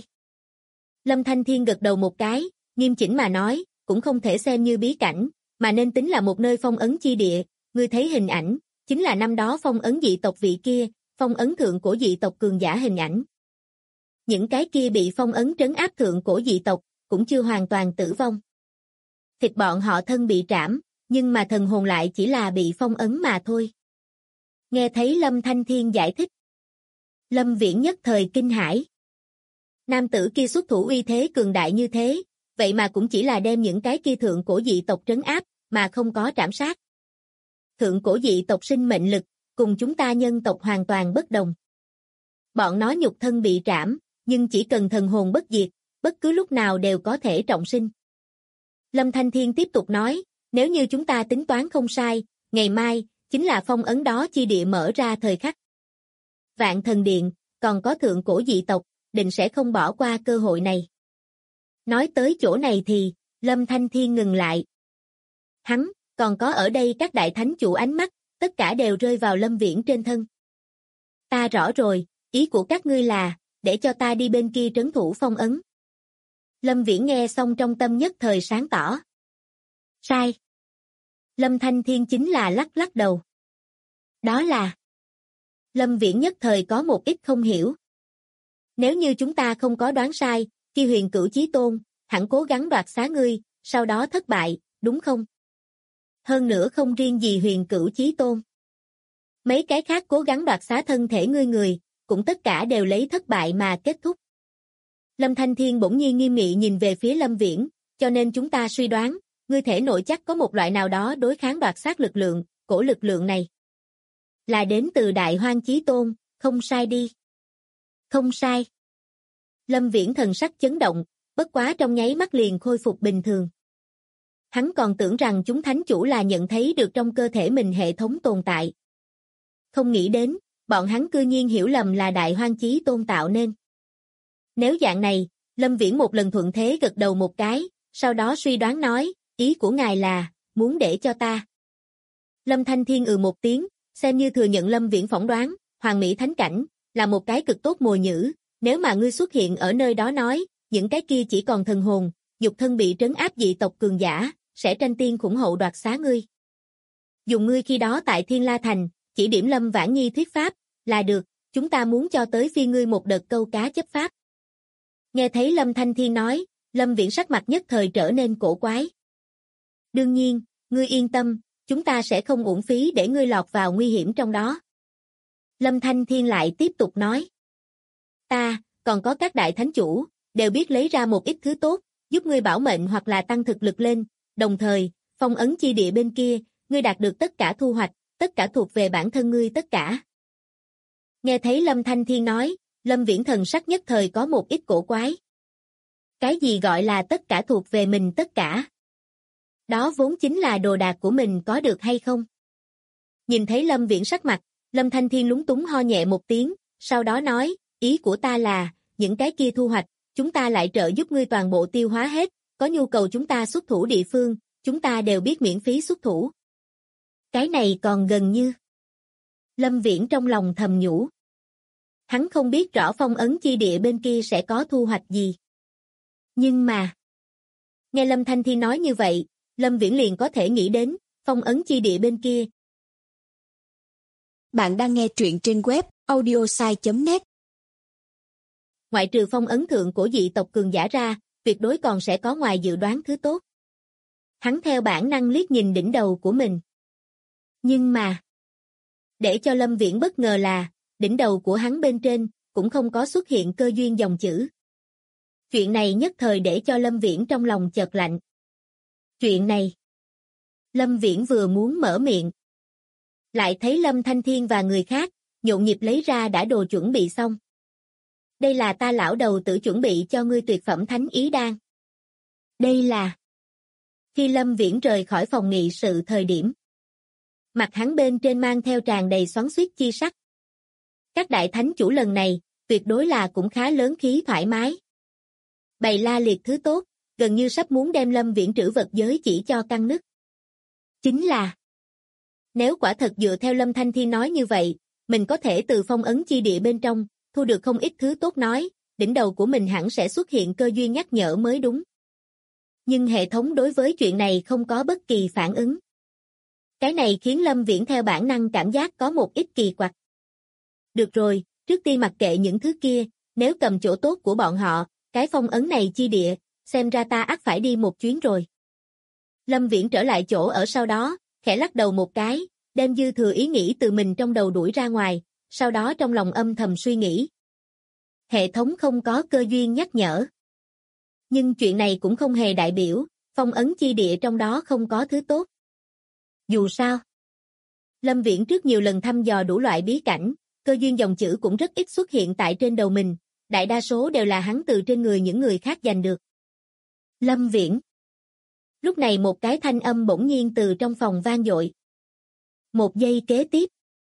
Lâm Thanh Thiên gật đầu một cái, nghiêm chỉnh mà nói, cũng không thể xem như bí cảnh, mà nên tính là một nơi phong ấn chi địa, ngươi thấy hình ảnh, chính là năm đó phong ấn dị tộc vị kia, phong ấn thượng cổ dị tộc cường giả hình ảnh. Những cái kia bị phong ấn trấn áp thượng cổ dị tộc, cũng chưa hoàn toàn tử vong. Thịt bọn họ thân bị trảm, nhưng mà thần hồn lại chỉ là bị phong ấn mà thôi. Nghe thấy Lâm Thanh Thiên giải thích. Lâm Viễn nhất thời kinh hãi. Nam tử kia xuất thủ uy thế cường đại như thế, vậy mà cũng chỉ là đem những cái kia thượng cổ dị tộc trấn áp, mà không có trảm sát. Thượng cổ dị tộc sinh mệnh lực, cùng chúng ta nhân tộc hoàn toàn bất đồng. Bọn nó nhục thân bị trảm, nhưng chỉ cần thần hồn bất diệt, bất cứ lúc nào đều có thể trọng sinh. Lâm Thanh Thiên tiếp tục nói, nếu như chúng ta tính toán không sai, ngày mai, chính là phong ấn đó chi địa mở ra thời khắc. Vạn Thần Điện, còn có thượng cổ dị tộc, định sẽ không bỏ qua cơ hội này. Nói tới chỗ này thì, Lâm Thanh Thiên ngừng lại. Hắn, còn có ở đây các đại thánh chủ ánh mắt, tất cả đều rơi vào Lâm Viễn trên thân. Ta rõ rồi, ý của các ngươi là, để cho ta đi bên kia trấn thủ phong ấn. Lâm Viễn nghe xong trong tâm nhất thời sáng tỏ. Sai. Lâm Thanh Thiên chính là lắc lắc đầu. Đó là... Lâm Viễn nhất thời có một ít không hiểu. Nếu như chúng ta không có đoán sai, khi Huyền Cửu Chí Tôn, hẳn cố gắng đoạt xá ngươi, sau đó thất bại, đúng không? Hơn nữa không riêng gì Huyền Cửu Chí Tôn. Mấy cái khác cố gắng đoạt xá thân thể ngươi người, cũng tất cả đều lấy thất bại mà kết thúc. Lâm Thanh Thiên bỗng nhiên nghiêm nghị nhìn về phía Lâm Viễn, cho nên chúng ta suy đoán, ngươi thể nội chắc có một loại nào đó đối kháng đoạt xá lực lượng, cổ lực lượng này. Là đến từ Đại Hoang Chí Tôn, không sai đi. Không sai. Lâm Viễn thần sắc chấn động, bất quá trong nháy mắt liền khôi phục bình thường. Hắn còn tưởng rằng chúng thánh chủ là nhận thấy được trong cơ thể mình hệ thống tồn tại. Không nghĩ đến, bọn hắn cư nhiên hiểu lầm là Đại Hoang Chí Tôn tạo nên. Nếu dạng này, Lâm Viễn một lần thuận thế gật đầu một cái, sau đó suy đoán nói, ý của ngài là, muốn để cho ta. Lâm Thanh Thiên một tiếng, xem như thừa nhận Lâm Viễn phỏng đoán, Hoàng Mỹ Thánh Cảnh, là một cái cực tốt mồi nhử, nếu mà ngươi xuất hiện ở nơi đó nói, những cái kia chỉ còn thần hồn, nhục thân bị trấn áp dị tộc cường giả, sẽ tranh tiên khủng hậu đoạt xá ngươi. Dùng ngươi khi đó tại Thiên La Thành, chỉ điểm Lâm Vãn Nhi thuyết pháp, là được, chúng ta muốn cho tới phi ngươi một đợt câu cá chấp pháp. Nghe thấy Lâm Thanh Thiên nói, Lâm Viễn sắc mặt nhất thời trở nên cổ quái. Đương nhiên, ngươi yên tâm, chúng ta sẽ không uổng phí để ngươi lọt vào nguy hiểm trong đó. Lâm Thanh Thiên lại tiếp tục nói. Ta, còn có các đại thánh chủ, đều biết lấy ra một ít thứ tốt, giúp ngươi bảo mệnh hoặc là tăng thực lực lên, đồng thời, phong ấn chi địa bên kia, ngươi đạt được tất cả thu hoạch, tất cả thuộc về bản thân ngươi tất cả. Nghe thấy Lâm Thanh Thiên nói, Lâm Viễn thần sắc nhất thời có một ít cổ quái. Cái gì gọi là tất cả thuộc về mình tất cả? Đó vốn chính là đồ đạc của mình có được hay không? Nhìn thấy Lâm Viễn sắc mặt, Lâm Thanh Thiên lúng túng ho nhẹ một tiếng, sau đó nói, ý của ta là, những cái kia thu hoạch, chúng ta lại trợ giúp ngươi toàn bộ tiêu hóa hết, có nhu cầu chúng ta xuất thủ địa phương, chúng ta đều biết miễn phí xuất thủ. Cái này còn gần như. Lâm Viễn trong lòng thầm nhủ. Hắn không biết rõ phong ấn chi địa bên kia sẽ có thu hoạch gì. Nhưng mà, nghe Lâm Thanh Thiên nói như vậy, Lâm Viễn liền có thể nghĩ đến, phong ấn chi địa bên kia. Bạn đang nghe truyện trên web audiosai.net. Ngoại trừ phong ấn thượng của dị tộc cường giả ra, tuyệt đối còn sẽ có ngoài dự đoán thứ tốt. Hắn theo bản năng liếc nhìn đỉnh đầu của mình. Nhưng mà, để cho Lâm Viễn bất ngờ là, đỉnh đầu của hắn bên trên, cũng không có xuất hiện cơ duyên dòng chữ. Chuyện này nhất thời để cho Lâm Viễn trong lòng chợt lạnh. Chuyện này. Lâm Viễn vừa muốn mở miệng. Lại thấy Lâm Thanh Thiên và người khác, nhộn nhịp lấy ra đã đồ chuẩn bị xong. Đây là ta lão đầu tử chuẩn bị cho ngươi tuyệt phẩm thánh ý đan. Đây là... Khi Lâm Viễn rời khỏi phòng nghị sự thời điểm. Mặt hắn bên trên mang theo tràn đầy xoắn xuýt chi sắc. Các đại thánh chủ lần này, tuyệt đối là cũng khá lớn khí thoải mái. Bày la liệt thứ tốt, gần như sắp muốn đem Lâm Viễn trữ vật giới chỉ cho căng nứt. Chính là, nếu quả thật dựa theo Lâm Thanh Thiên nói như vậy, mình có thể từ phong ấn chi địa bên trong, thu được không ít thứ tốt nói, đỉnh đầu của mình hẳn sẽ xuất hiện cơ duyên nhắc nhở mới đúng. Nhưng hệ thống đối với chuyện này không có bất kỳ phản ứng. Cái này khiến Lâm Viễn theo bản năng cảm giác có một ít kỳ quặc. Được rồi, trước tiên mặc kệ những thứ kia, nếu cầm chỗ tốt của bọn họ, cái phong ấn này chi địa, xem ra ta ắt phải đi một chuyến rồi. Lâm Viễn trở lại chỗ ở sau đó, khẽ lắc đầu một cái, đem dư thừa ý nghĩ từ mình trong đầu đuổi ra ngoài, sau đó trong lòng âm thầm suy nghĩ. Hệ thống không có cơ duyên nhắc nhở. Nhưng chuyện này cũng không hề đại biểu, phong ấn chi địa trong đó không có thứ tốt. Dù sao, Lâm Viễn trước nhiều lần thăm dò đủ loại bí cảnh, cơ duyên dòng chữ cũng rất ít xuất hiện tại trên đầu mình, đại đa số đều là hắn từ trên người những người khác giành được. Lâm Viễn. Lúc này một cái thanh âm bỗng nhiên từ trong phòng vang dội. Một giây kế tiếp,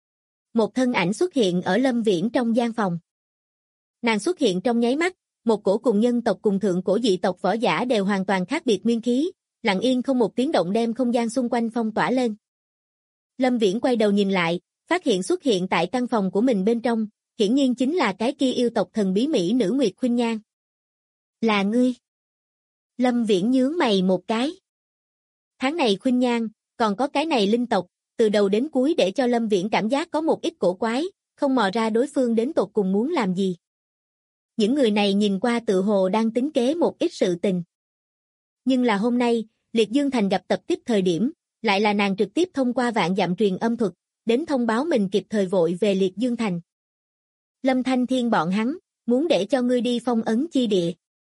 Một thân ảnh xuất hiện ở Lâm Viễn trong gian phòng. Nàng xuất hiện trong nháy mắt, một cổ cùng nhân tộc cùng thượng cổ dị tộc võ giả đều hoàn toàn khác biệt nguyên khí, lặng yên không một tiếng động đem không gian xung quanh phong tỏa lên. Lâm Viễn quay đầu nhìn lại, phát hiện xuất hiện tại căn phòng của mình bên trong, hiển nhiên chính là cái kia yêu tộc thần bí mỹ nữ Nguyệt Khuynh Nhan. Là ngươi. Lâm Viễn nhướng mày một cái. Tháng này Khuynh Nhan, còn có cái này linh tộc, từ đầu đến cuối để cho Lâm Viễn cảm giác có một ít cổ quái, không mò ra đối phương đến tột cùng muốn làm gì. Những người này nhìn qua tự hồ đang tính kế một ít sự tình. Nhưng là hôm nay, Liệt Dương Thành gặp tập kích thời điểm, lại là nàng trực tiếp thông qua vạn dặm truyền âm thuật, đến thông báo mình kịp thời vội về Liệt Dương Thành. Lâm Thanh Thiên bọn hắn, muốn để cho ngươi đi phong ấn chi địa.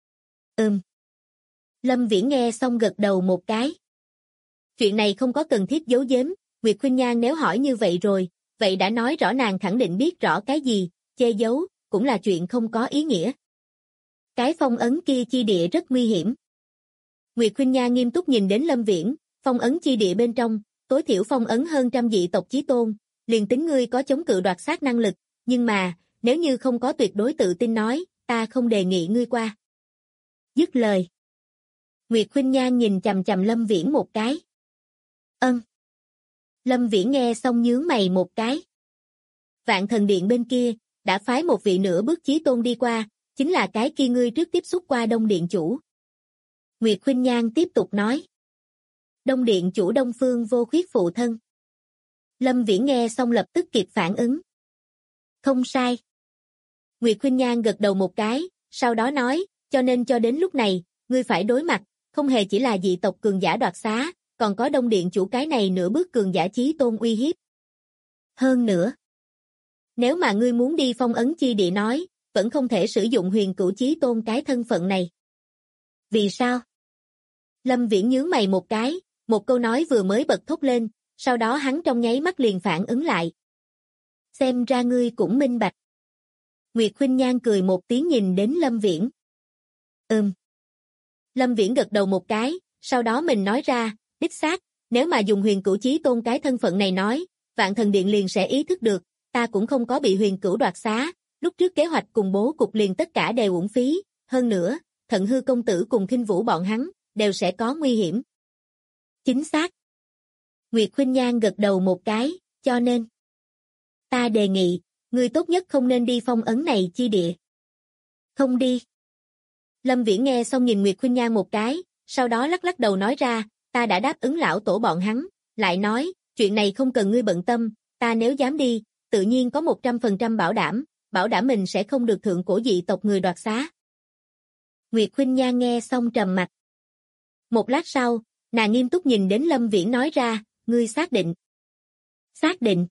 Lâm Viễn nghe xong gật đầu một cái. Chuyện này không có cần thiết giấu giếm, Nguyệt Khuynh Nhan nếu hỏi như vậy rồi, vậy đã nói rõ nàng khẳng định biết rõ cái gì, che giấu, cũng là chuyện không có ý nghĩa. Cái phong ấn kia chi địa rất nguy hiểm. Nguyệt Khuynh Nhan nghiêm túc nhìn đến Lâm Viễn, phong ấn chi địa bên trong, tối thiểu phong ấn hơn trăm dị tộc chí tôn, liền tính ngươi có chống cự đoạt sát năng lực, nhưng mà, nếu như không có tuyệt đối tự tin nói, ta không đề nghị ngươi qua. Dứt lời. Nguyệt Khuynh Nhan nhìn chằm chằm Lâm Viễn một cái. Lâm Viễn nghe xong nhướng mày một cái. Vạn Thần Điện bên kia, đã phái một vị nửa bước chí tôn đi qua, chính là cái kia ngươi trước tiếp xúc qua Đông Điện chủ. Nguyệt Khuynh Nhan tiếp tục nói. Đông Điện chủ Đông Phương Vô Khuyết phụ thân. Lâm Viễn nghe xong lập tức kịp phản ứng. Không sai. Nguyệt Khuynh Nhan gật đầu một cái, sau đó nói, cho nên cho đến lúc này, ngươi phải đối mặt, không hề chỉ là dị tộc cường giả đoạt xá, còn có Đông Điện chủ cái này nửa bước cường giả chí tôn uy hiếp. Hơn nữa, nếu mà ngươi muốn đi phong ấn chi địa nói, vẫn không thể sử dụng huyền cửu chí tôn cái thân phận này. Vì sao? Lâm Viễn nhướng mày một cái, một câu nói vừa mới bật thốt lên, sau đó hắn trong nháy mắt liền phản ứng lại. Xem ra ngươi cũng minh bạch. Nguyệt Khuynh Nhan cười một tiếng nhìn đến Lâm Viễn. Lâm Viễn gật đầu một cái, sau đó mình nói ra, đích xác, nếu mà dùng huyền cửu chí tôn cái thân phận này nói, Vạn Thần Điện liền sẽ ý thức được, ta cũng không có bị huyền cửu đoạt xá, lúc trước kế hoạch cùng bố cục liền tất cả đều uổng phí, hơn nữa, Thận Hư công tử cùng Khinh Vũ bọn hắn, đều sẽ có nguy hiểm. Chính xác. Nguyệt Khuynh Nhan gật đầu một cái, cho nên, ta đề nghị, ngươi tốt nhất không nên đi phong ấn này chi địa. Không đi. Lâm Viễn nghe xong nhìn Nguyệt Khuynh Nhan một cái, sau đó lắc lắc đầu nói ra, ta đã đáp ứng lão tổ bọn hắn, lại nói, chuyện này không cần ngươi bận tâm, ta nếu dám đi, tự nhiên có 100% bảo đảm mình sẽ không được thượng cổ dị tộc người đoạt xá. Nguyệt Khuynh Nhan nghe xong trầm mặt. Một lát sau, nàng nghiêm túc nhìn đến Lâm Viễn nói ra, ngươi xác định. Xác định.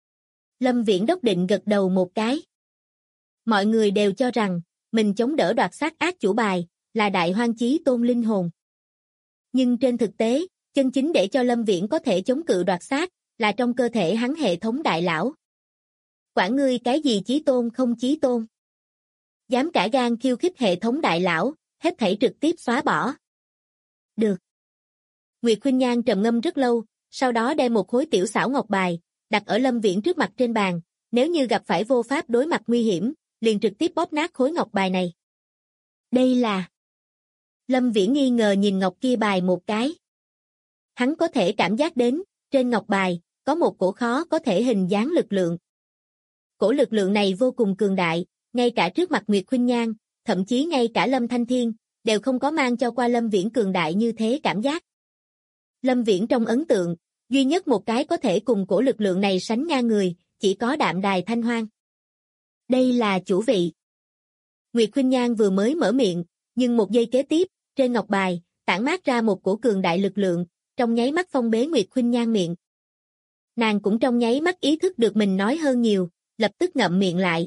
Lâm Viễn đốc định gật đầu một cái. Mọi người đều cho rằng, mình chống đỡ đoạt sát ác chủ bài, là đại hoang chí tôn linh hồn. Nhưng trên thực tế, chân chính để cho Lâm Viễn có thể chống cự đoạt sát, là trong cơ thể hắn hệ thống đại lão. Quản ngươi cái gì chí tôn không chí tôn. Dám cả gan khiêu khích hệ thống đại lão, hết thảy trực tiếp xóa bỏ. Được. Nguyệt Khuynh Nhan trầm ngâm rất lâu, sau đó đem một khối tiểu xảo ngọc bài, đặt ở Lâm Viễn trước mặt trên bàn, nếu như gặp phải vô pháp đối mặt nguy hiểm, liền trực tiếp bóp nát khối ngọc bài này. Đây là... Lâm Viễn nghi ngờ nhìn ngọc kia bài một cái. Hắn có thể cảm giác đến, trên ngọc bài, có một cổ khó có thể hình dáng lực lượng. Cổ lực lượng này vô cùng cường đại, ngay cả trước mặt Nguyệt Khuynh Nhan, thậm chí ngay cả Lâm Thanh Thiên, đều không có mang cho qua Lâm Viễn cường đại như thế cảm giác. Lâm Viễn trong ấn tượng, duy nhất một cái có thể cùng cổ lực lượng này sánh ngang người, chỉ có Đạm Đài Thanh Hoang. Đây là chủ vị. Nguyệt Khuynh Nhan vừa mới mở miệng, nhưng một giây kế tiếp, trên ngọc bài, tản mát ra một cổ cường đại lực lượng, trong nháy mắt phong bế Nguyệt Khuynh Nhan miệng. Nàng cũng trong nháy mắt ý thức được mình nói hơn nhiều, lập tức ngậm miệng lại.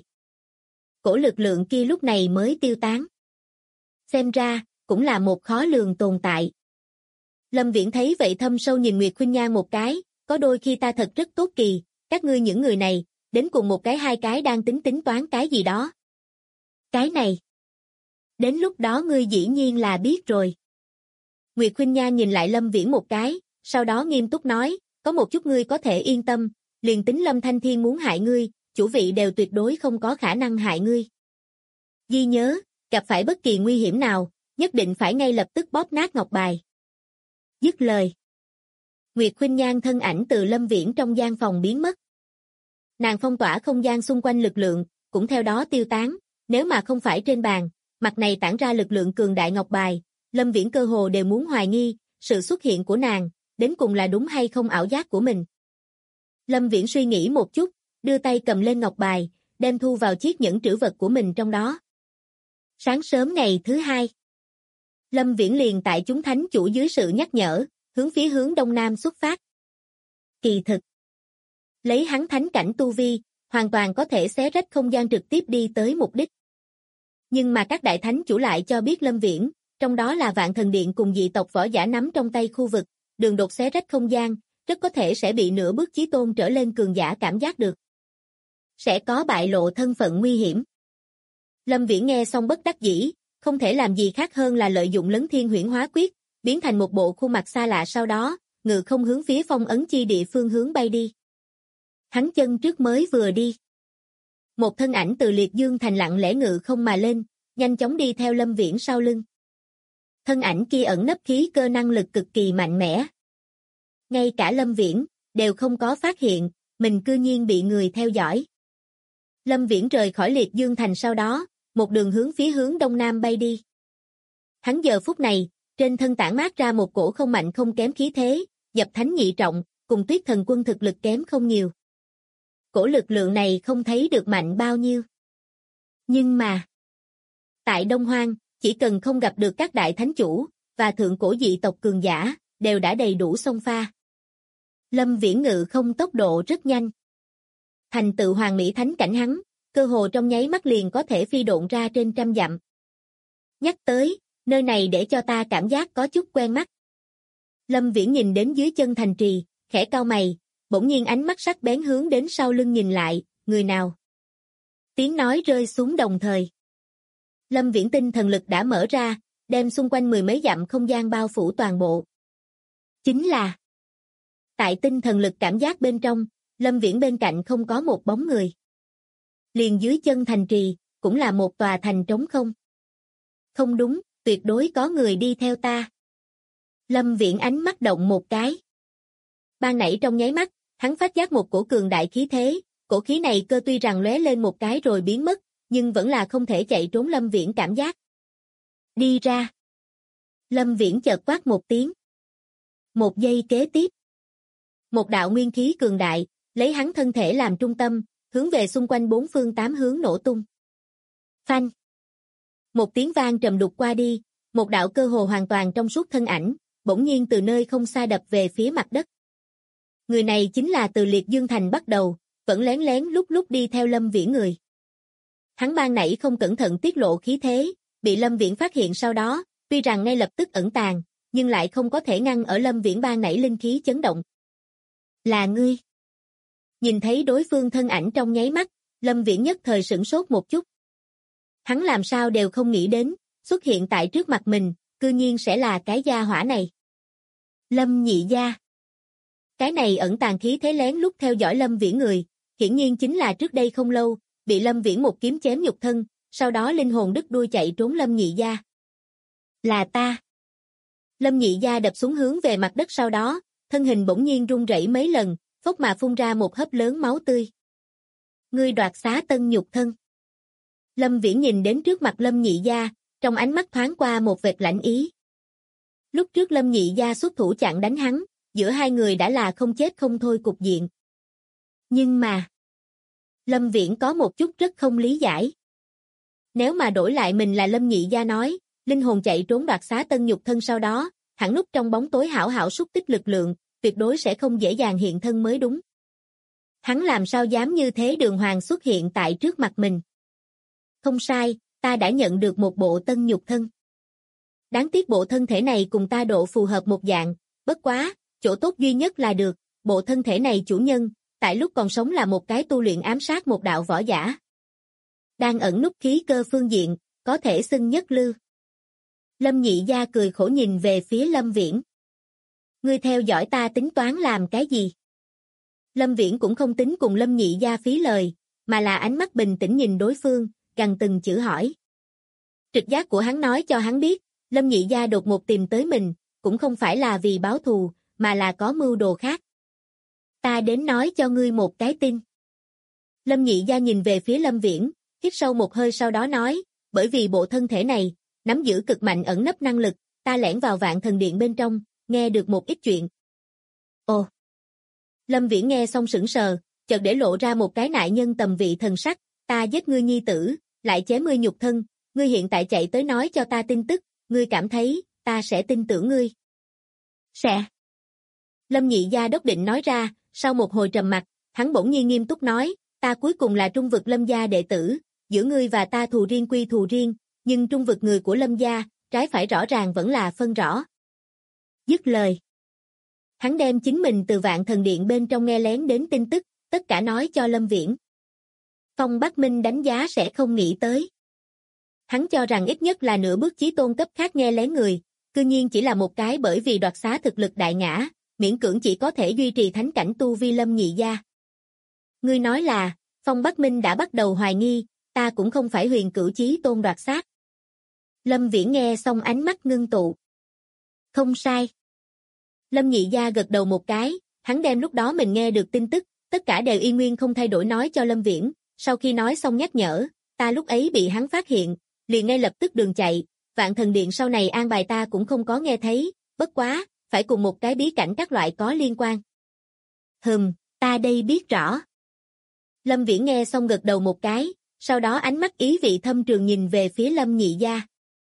Cổ lực lượng kia lúc này mới tiêu tán. Xem ra, cũng là một khó lường tồn tại. Lâm Viễn thấy vậy thâm sâu nhìn Nguyệt Khuynh Nhan một cái, có đôi khi ta thật rất tốt kỳ, các ngươi những người này, đến cùng một cái hai cái đang tính toán cái gì đó. Cái này. Đến lúc đó ngươi dĩ nhiên là biết rồi. Nguyệt Khuynh Nhan nhìn lại Lâm Viễn một cái, sau đó nghiêm túc nói, có một chút ngươi có thể yên tâm, liền tính Lâm Thanh Thiên muốn hại ngươi, chủ vị đều tuyệt đối không có khả năng hại ngươi. Ghi nhớ, gặp phải bất kỳ nguy hiểm nào, nhất định phải ngay lập tức bóp nát ngọc bài. Dứt lời. Nguyệt Khuynh Nhan thân ảnh từ Lâm Viễn trong gian phòng biến mất. Nàng phong tỏa không gian xung quanh lực lượng, cũng theo đó tiêu tán, nếu mà không phải trên bàn, mặt này tản ra lực lượng cường đại ngọc bài, Lâm Viễn cơ hồ đều muốn hoài nghi, sự xuất hiện của nàng, đến cùng là đúng hay không ảo giác của mình. Lâm Viễn suy nghĩ một chút, đưa tay cầm lên ngọc bài, đem thu vào chiếc nhẫn trữ vật của mình trong đó. Sáng sớm ngày thứ hai, Lâm Viễn liền tại chúng thánh chủ dưới sự nhắc nhở, hướng đông nam xuất phát. Kỳ thực, lấy hắn thánh cảnh tu vi, hoàn toàn có thể xé rách không gian trực tiếp đi tới mục đích. Nhưng mà các đại thánh chủ lại cho biết Lâm Viễn, trong đó là Vạn Thần Điện cùng dị tộc võ giả nắm trong tay khu vực, đường đột xé rách không gian, rất có thể sẽ bị nửa bước chí tôn trở lên cường giả cảm giác được. Sẽ có bại lộ thân phận nguy hiểm. Lâm Viễn nghe xong bất đắc dĩ, không thể làm gì khác hơn là lợi dụng Lấn Thiên Huyễn Hóa Quyết, biến thành một bộ khuôn mặt xa lạ sau đó, ngự không hướng phía phong ấn chi địa phương hướng bay đi. Hắn chân trước mới vừa đi. Một thân ảnh từ Liệt Dương Thành lặng lẽ ngự không mà lên, nhanh chóng đi theo Lâm Viễn sau lưng. Thân ảnh kia ẩn nấp khí cơ năng lực cực kỳ mạnh mẽ. Ngay cả Lâm Viễn, đều không có phát hiện, mình cư nhiên bị người theo dõi. Lâm Viễn rời khỏi Liệt Dương Thành sau đó, một đường hướng đông nam bay đi. Hắn giờ phút này, trên thân tản mát ra một cổ không mạnh không kém khí thế, dập thánh nhị trọng, cùng Tuyết Thần Quân thực lực kém không nhiều. Cổ lực lượng này không thấy được mạnh bao nhiêu. Nhưng mà, tại Đông Hoang, chỉ cần không gặp được các đại thánh chủ, và thượng cổ dị tộc cường giả, đều đã đầy đủ xông pha. Lâm Viễn ngự không tốc độ rất nhanh. Thành tựu hoàng mỹ thánh cảnh hắn, cơ hồ trong nháy mắt liền có thể phi độn ra trên trăm dặm. Nhắc tới, nơi này để cho ta cảm giác có chút quen mắt. Lâm Viễn nhìn đến dưới chân thành trì, khẽ cau mày, bỗng nhiên ánh mắt sắc bén hướng đến sau lưng nhìn lại, người nào? Tiếng nói rơi xuống đồng thời. Lâm Viễn tinh thần lực đã mở ra, đem xung quanh mười mấy dặm không gian bao phủ toàn bộ. Chính là tại tinh thần lực cảm giác bên trong, Lâm Viễn bên cạnh không có một bóng người. Liền dưới chân thành trì, cũng là một tòa thành trống không. Không đúng, tuyệt đối có người đi theo ta. Lâm Viễn ánh mắt động một cái. Ban nãy trong nháy mắt, hắn phát giác một cổ cường đại khí thế, cổ khí này cơ tuy rằng lóe lên một cái rồi biến mất, nhưng vẫn là không thể chạy trốn Lâm Viễn cảm giác. Đi ra. Lâm Viễn chợt quát một tiếng. Một giây kế tiếp. Một đạo nguyên khí cường đại, lấy hắn thân thể làm trung tâm, hướng về xung quanh bốn phương tám hướng nổ tung. Phanh. Một tiếng vang trầm đục qua đi, một đạo cơ hồ hoàn toàn trong suốt thân ảnh, bỗng nhiên từ nơi không xa đập về phía mặt đất. Người này chính là từ Liệt Dương Thành bắt đầu, vẫn lén lén lúc lúc đi theo Lâm Viễn người. Hắn ban nãy không cẩn thận tiết lộ khí thế, bị Lâm Viễn phát hiện sau đó, tuy rằng ngay lập tức ẩn tàng, nhưng lại không có thể ngăn ở Lâm Viễn ban nãy linh khí chấn động. Là ngươi. Nhìn thấy đối phương thân ảnh trong nháy mắt, Lâm Viễn nhất thời sửng sốt một chút. Hắn làm sao đều không nghĩ đến, xuất hiện tại trước mặt mình, cư nhiên sẽ là cái gia hỏa này. Lâm Nhị Gia. Cái này ẩn tàng khí thế lén lúc theo dõi Lâm Viễn người, hiển nhiên chính là trước đây không lâu, bị Lâm Viễn một kiếm chém nhục thân, sau đó linh hồn đứt đuôi chạy trốn Lâm Nhị Gia. Là ta. Lâm Nhị Gia đập xuống hướng về mặt đất sau đó, thân hình bỗng nhiên run rẩy mấy lần, phốc mà phun ra một hớp lớn máu tươi. Ngươi đoạt xá tân nhục thân. Lâm Viễn nhìn đến trước mặt Lâm Nhị Gia, trong ánh mắt thoáng qua một vệt lạnh ý. Lúc trước Lâm Nhị Gia xuất thủ chặn đánh hắn, giữa hai người đã là không chết không thôi cục diện. Nhưng mà, Lâm Viễn có một chút rất không lý giải. Nếu mà đổi lại mình là Lâm Nhị Gia nói, linh hồn chạy trốn đoạt xá tân nhục thân sau đó, hẳn núp trong bóng tối hảo hảo xúc tích lực lượng, tuyệt đối sẽ không dễ dàng hiện thân mới đúng. Hắn làm sao dám như thế đường hoàng xuất hiện tại trước mặt mình. Không sai, ta đã nhận được một bộ tân nhục thân. Đáng tiếc bộ thân thể này cùng ta độ phù hợp một dạng, bất quá, chỗ tốt duy nhất là được, bộ thân thể này chủ nhân, tại lúc còn sống là một cái tu luyện ám sát một đạo võ giả. Đang ẩn núp khí cơ phương diện, có thể xưng nhất lưu. Lâm Nhị Gia cười khổ nhìn về phía Lâm Viễn. Ngươi theo dõi ta tính toán làm cái gì? Lâm Viễn cũng không tính cùng Lâm Nhị Gia phí lời, mà là ánh mắt bình tĩnh nhìn đối phương, gằn từng chữ hỏi. Trực giác của hắn nói cho hắn biết, Lâm Nhị Gia đột ngột tìm tới mình, cũng không phải là vì báo thù, mà là có mưu đồ khác. Ta đến nói cho ngươi một cái tin. Lâm Nhị Gia nhìn về phía Lâm Viễn, hít sâu một hơi sau đó nói, bởi vì bộ thân thể này, nắm giữ cực mạnh ẩn nấp năng lực, ta lẻn vào Vạn Thần Điện bên trong, nghe được một ít chuyện. Ồ! Lâm Viễn nghe xong sững sờ, chợt để lộ ra một cái nại nhân tầm vị thần sắc, ta giết ngươi nhi tử, lại chém ngươi nhục thân, ngươi hiện tại chạy tới nói cho ta tin tức, ngươi cảm thấy, ta sẽ tin tưởng ngươi. Sẽ. Lâm Nhị Gia đốc định nói ra, sau một hồi trầm mặc, hắn bỗng nhiên nghiêm túc nói, ta cuối cùng là trung vực Lâm gia đệ tử, giữa ngươi và ta thù riêng quy thù riêng, nhưng trung vực người của Lâm gia, trái phải rõ ràng vẫn là phân rõ. Dứt lời. Hắn đem chính mình từ Vạn Thần Điện bên trong nghe lén đến tin tức, tất cả nói cho Lâm Viễn. Phong Bắc Minh đánh giá sẽ không nghĩ tới. Hắn cho rằng ít nhất là nửa bước chí tôn cấp khác nghe lén người, cư nhiên chỉ là một cái bởi vì đoạt xá thực lực đại ngã, miễn cưỡng chỉ có thể duy trì thánh cảnh tu vi Lâm Nhị Gia. Ngươi nói là, Phong Bắc Minh đã bắt đầu hoài nghi, ta cũng không phải huyền cửu chí tôn đoạt xác. Lâm Viễn nghe xong ánh mắt ngưng tụ. Không sai. Lâm Nhị Gia gật đầu một cái, hắn đem lúc đó mình nghe được tin tức, tất cả đều y nguyên không thay đổi nói cho Lâm Viễn, sau khi nói xong nhắc nhở, ta lúc ấy bị hắn phát hiện, liền ngay lập tức đường chạy, Vạn Thần Điện sau này an bài ta cũng không có nghe thấy, bất quá, phải cùng một cái bí cảnh các loại có liên quan. Ta đây biết rõ. Lâm Viễn nghe xong gật đầu một cái, sau đó ánh mắt ý vị thâm trường nhìn về phía Lâm Nhị Gia.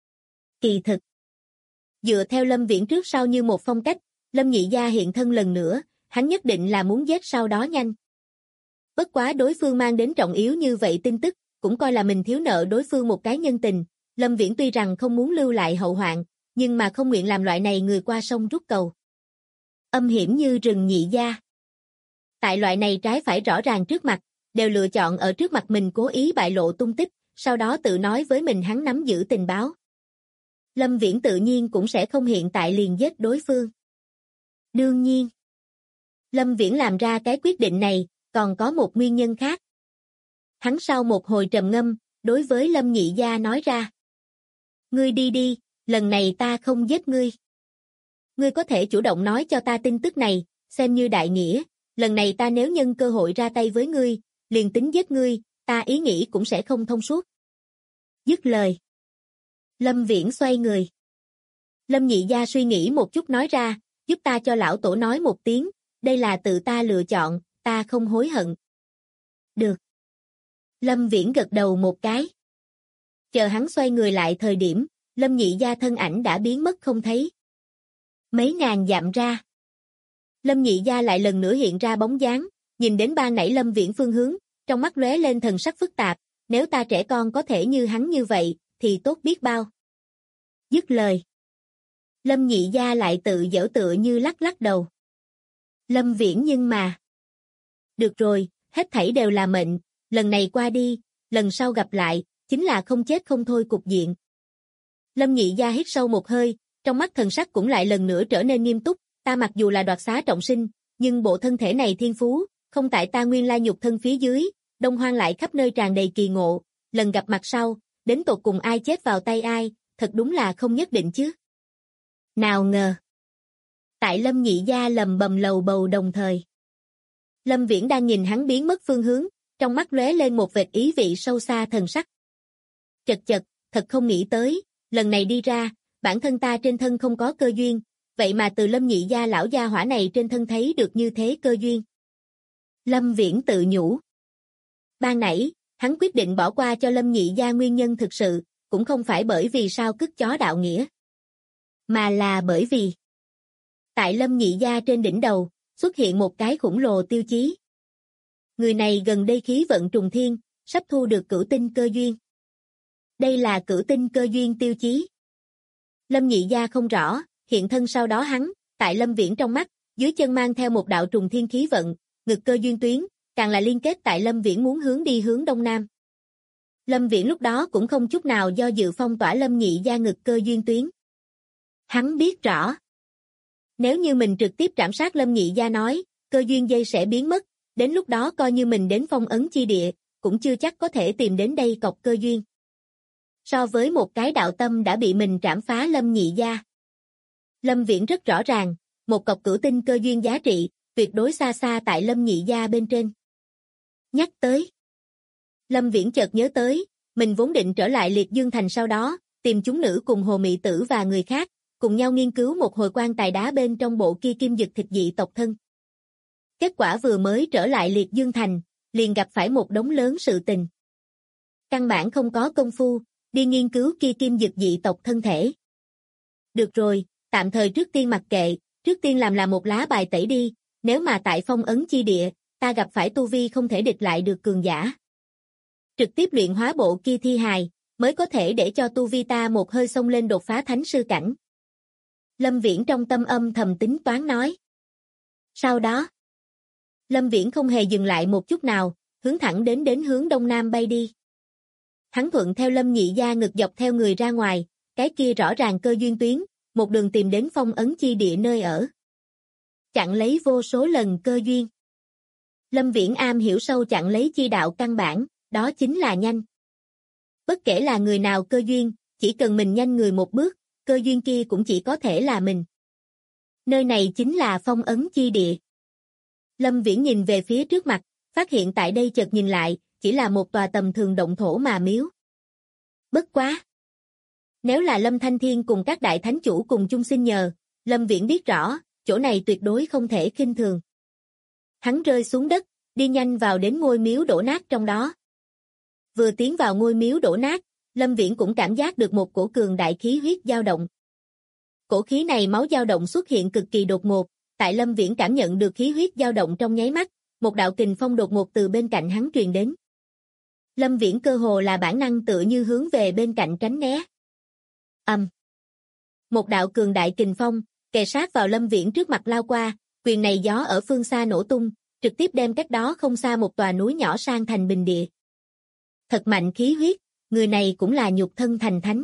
Kỳ thực. Dựa theo Lâm Viễn trước sau như một phong cách, Lâm Nhị Gia hiện thân lần nữa, hắn nhất định là muốn giết sau đó nhanh. Bất quá đối phương mang đến trọng yếu như vậy tin tức, cũng coi là mình thiếu nợ đối phương một cái nhân tình. Lâm Viễn tuy rằng không muốn lưu lại hậu hoạn, nhưng mà không nguyện làm loại này người qua sông rút cầu. Âm hiểm như rừng Nhị Gia. Tại loại này trái phải rõ ràng trước mặt, đều lựa chọn ở trước mặt mình cố ý bại lộ tung tích, sau đó tự nói với mình hắn nắm giữ tình báo. Lâm Viễn tự nhiên cũng sẽ không hiện tại liền giết đối phương. Đương nhiên, Lâm Viễn làm ra cái quyết định này, còn có một nguyên nhân khác. Hắn sau một hồi trầm ngâm, đối với Lâm Nhị Gia nói ra. Ngươi đi đi, lần này ta không giết ngươi. Ngươi có thể chủ động nói cho ta tin tức này, xem như đại nghĩa, lần này ta nếu nhân cơ hội ra tay với ngươi, liền tính giết ngươi, ta ý nghĩ cũng sẽ không thông suốt. Dứt lời. Lâm Viễn xoay người. Lâm Nhị Gia suy nghĩ một chút nói ra, giúp ta cho lão tổ nói một tiếng, đây là tự ta lựa chọn, ta không hối hận. Được. Lâm Viễn gật đầu một cái. Chờ hắn xoay người lại thời điểm, Lâm Nhị Gia thân ảnh đã biến mất không thấy. Mấy ngàn dặm ra. Lâm Nhị Gia lại lần nữa hiện ra bóng dáng, nhìn đến ban nãy Lâm Viễn phương hướng, trong mắt lóe lên thần sắc phức tạp, nếu ta trẻ con có thể như hắn như vậy, thì tốt biết bao. Dứt lời. Lâm Nhị Gia lại tự giễu tựa như lắc lắc đầu. Lâm Viễn nhưng mà. Được rồi, hết thảy đều là mệnh, lần này qua đi, lần sau gặp lại, chính là không chết không thôi cục diện. Lâm Nhị Gia hít sâu một hơi, trong mắt thần sắc cũng lại lần nữa trở nên nghiêm túc, ta mặc dù là đoạt xá trọng sinh, nhưng bộ thân thể này thiên phú, không tại ta nguyên lai nhục thân phía dưới, Đông Hoang lại khắp nơi tràn đầy kỳ ngộ, lần gặp mặt sau, đến tột cùng ai chết vào tay ai, thật đúng là không nhất định chứ. Nào ngờ. Tại Lâm Nhị Gia lầm bầm lầu bầu đồng thời. Lâm Viễn đang nhìn hắn biến mất phương hướng, trong mắt lóe lên một vệt ý vị sâu xa thần sắc. Chật chật, thật không nghĩ tới, lần này đi ra, bản thân ta trên thân không có cơ duyên, vậy mà từ Lâm Nhị Gia lão gia hỏa này trên thân thấy được như thế cơ duyên. Lâm Viễn tự nhủ. Ban nãy, hắn quyết định bỏ qua cho Lâm Nhị Gia nguyên nhân thực sự, cũng không phải bởi vì sao cứt chó đạo nghĩa, mà là bởi vì tại Lâm Nhị Gia trên đỉnh đầu, xuất hiện một cái khổng lồ tiêu chí. Người này gần đây khí vận trùng thiên, sắp thu được cửu tinh cơ duyên. Đây là cửu tinh cơ duyên tiêu chí. Lâm Nhị Gia không rõ, hiện thân sau đó hắn, tại Lâm Viễn trong mắt, dưới chân mang theo một đạo trùng thiên khí vận, ngực cơ duyên tuyến, càng là liên kết tại Lâm Viễn muốn hướng đi hướng đông nam. Lâm Viễn lúc đó cũng không chút nào do dự phong tỏa Lâm Nhị Gia ngực cơ duyên tuyến. Hắn biết rõ. Nếu như mình trực tiếp trảm sát Lâm Nhị Gia nói, cơ duyên dây sẽ biến mất, đến lúc đó coi như mình đến phong ấn chi địa, cũng chưa chắc có thể tìm đến đây cọc cơ duyên. So với một cái đạo tâm đã bị mình trảm phá Lâm Nhị gia. Lâm Viễn rất rõ ràng, một cọc cửu tinh cơ duyên giá trị, tuyệt đối xa xa tại Lâm Nhị gia bên trên. Nhắc tới. Lâm Viễn chợt nhớ tới, mình vốn định trở lại Liệt Dương Thành sau đó, tìm chúng nữ cùng Hồ Mị Tử và người khác, cùng nhau nghiên cứu một hồi quan tài đá bên trong bộ kia kim dực thịt dị tộc thân. Kết quả vừa mới trở lại Liệt Dương Thành, liền gặp phải một đống lớn sự tình. Căn bản không có công phu, đi nghiên cứu kia kim dực dị tộc thân thể. Được rồi, tạm thời trước tiên mặc kệ, trước tiên làm một lá bài tẩy đi, nếu mà tại phong ấn chi địa, ta gặp phải tu vi không thể địch lại được cường giả. Trực tiếp luyện hóa bộ kia thi hài, mới có thể để cho tu vi ta một hơi xông lên đột phá thánh sư cảnh. Lâm Viễn trong tâm âm thầm tính toán nói. Sau đó, Lâm Viễn không hề dừng lại một chút nào, hướng thẳng đến hướng đông nam bay đi. Hắn thuận theo Lâm Nhị gia ngực dọc theo người ra ngoài, cái kia rõ ràng cơ duyên tuyến, một đường tìm đến phong ấn chi địa nơi ở. Chặn lấy vô số lần cơ duyên. Lâm Viễn am hiểu sâu chặn lấy chi đạo căn bản, đó chính là nhanh. Bất kể là người nào cơ duyên, chỉ cần mình nhanh người một bước, cơ duyên kia cũng chỉ có thể là mình. Nơi này chính là phong ấn chi địa. Lâm Viễn nhìn về phía trước mặt, phát hiện tại đây chợt nhìn lại, chỉ là một tòa tầm thường động thổ mà miếu. Bất quá. Nếu là Lâm Thanh Thiên cùng các đại thánh chủ cùng chung xin nhờ, Lâm Viễn biết rõ, chỗ này tuyệt đối không thể khinh thường. Hắn rơi xuống đất, đi nhanh vào đến ngôi miếu đổ nát trong đó. Vừa tiến vào ngôi miếu đổ nát, Lâm Viễn cũng cảm giác được một cổ cường đại khí huyết dao động. Cổ khí này máu dao động xuất hiện cực kỳ đột ngột, tại Lâm Viễn cảm nhận được khí huyết dao động trong nháy mắt, một đạo kình phong đột ngột từ bên cạnh hắn truyền đến. Lâm Viễn cơ hồ là bản năng tựa như hướng về bên cạnh tránh né. Một đạo cường đại kình phong, kề sát vào Lâm Viễn trước mặt lao qua, quyền này gió ở phương xa nổ tung, trực tiếp đem cách đó không xa một tòa núi nhỏ sang thành bình địa. Thật mạnh khí huyết, người này cũng là nhục thân thành thánh.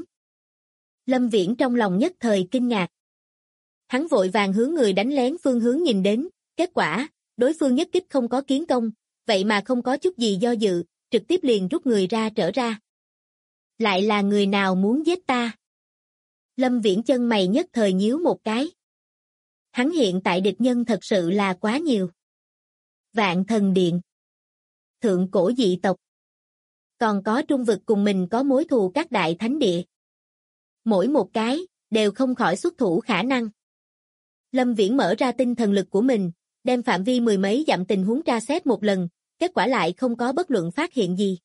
Lâm Viễn trong lòng nhất thời kinh ngạc. Hắn vội vàng hướng người đánh lén phương hướng nhìn đến, kết quả, đối phương nhất kích không có kiến công, vậy mà không có chút gì do dự, trực tiếp liền rút người ra trở ra. Lại là người nào muốn giết ta? Lâm Viễn chân mày nhất thời nhíu một cái. Hắn hiện tại địch nhân thật sự là quá nhiều. Vạn Thần Điện, Thượng Cổ dị tộc, còn có Trung vực cùng mình có mối thù các đại thánh địa. Mỗi một cái, đều không khỏi xuất thủ khả năng. Lâm Viễn mở ra tinh thần lực của mình, đem phạm vi mười mấy dặm tình huống tra xét một lần, kết quả lại không có bất luận phát hiện gì.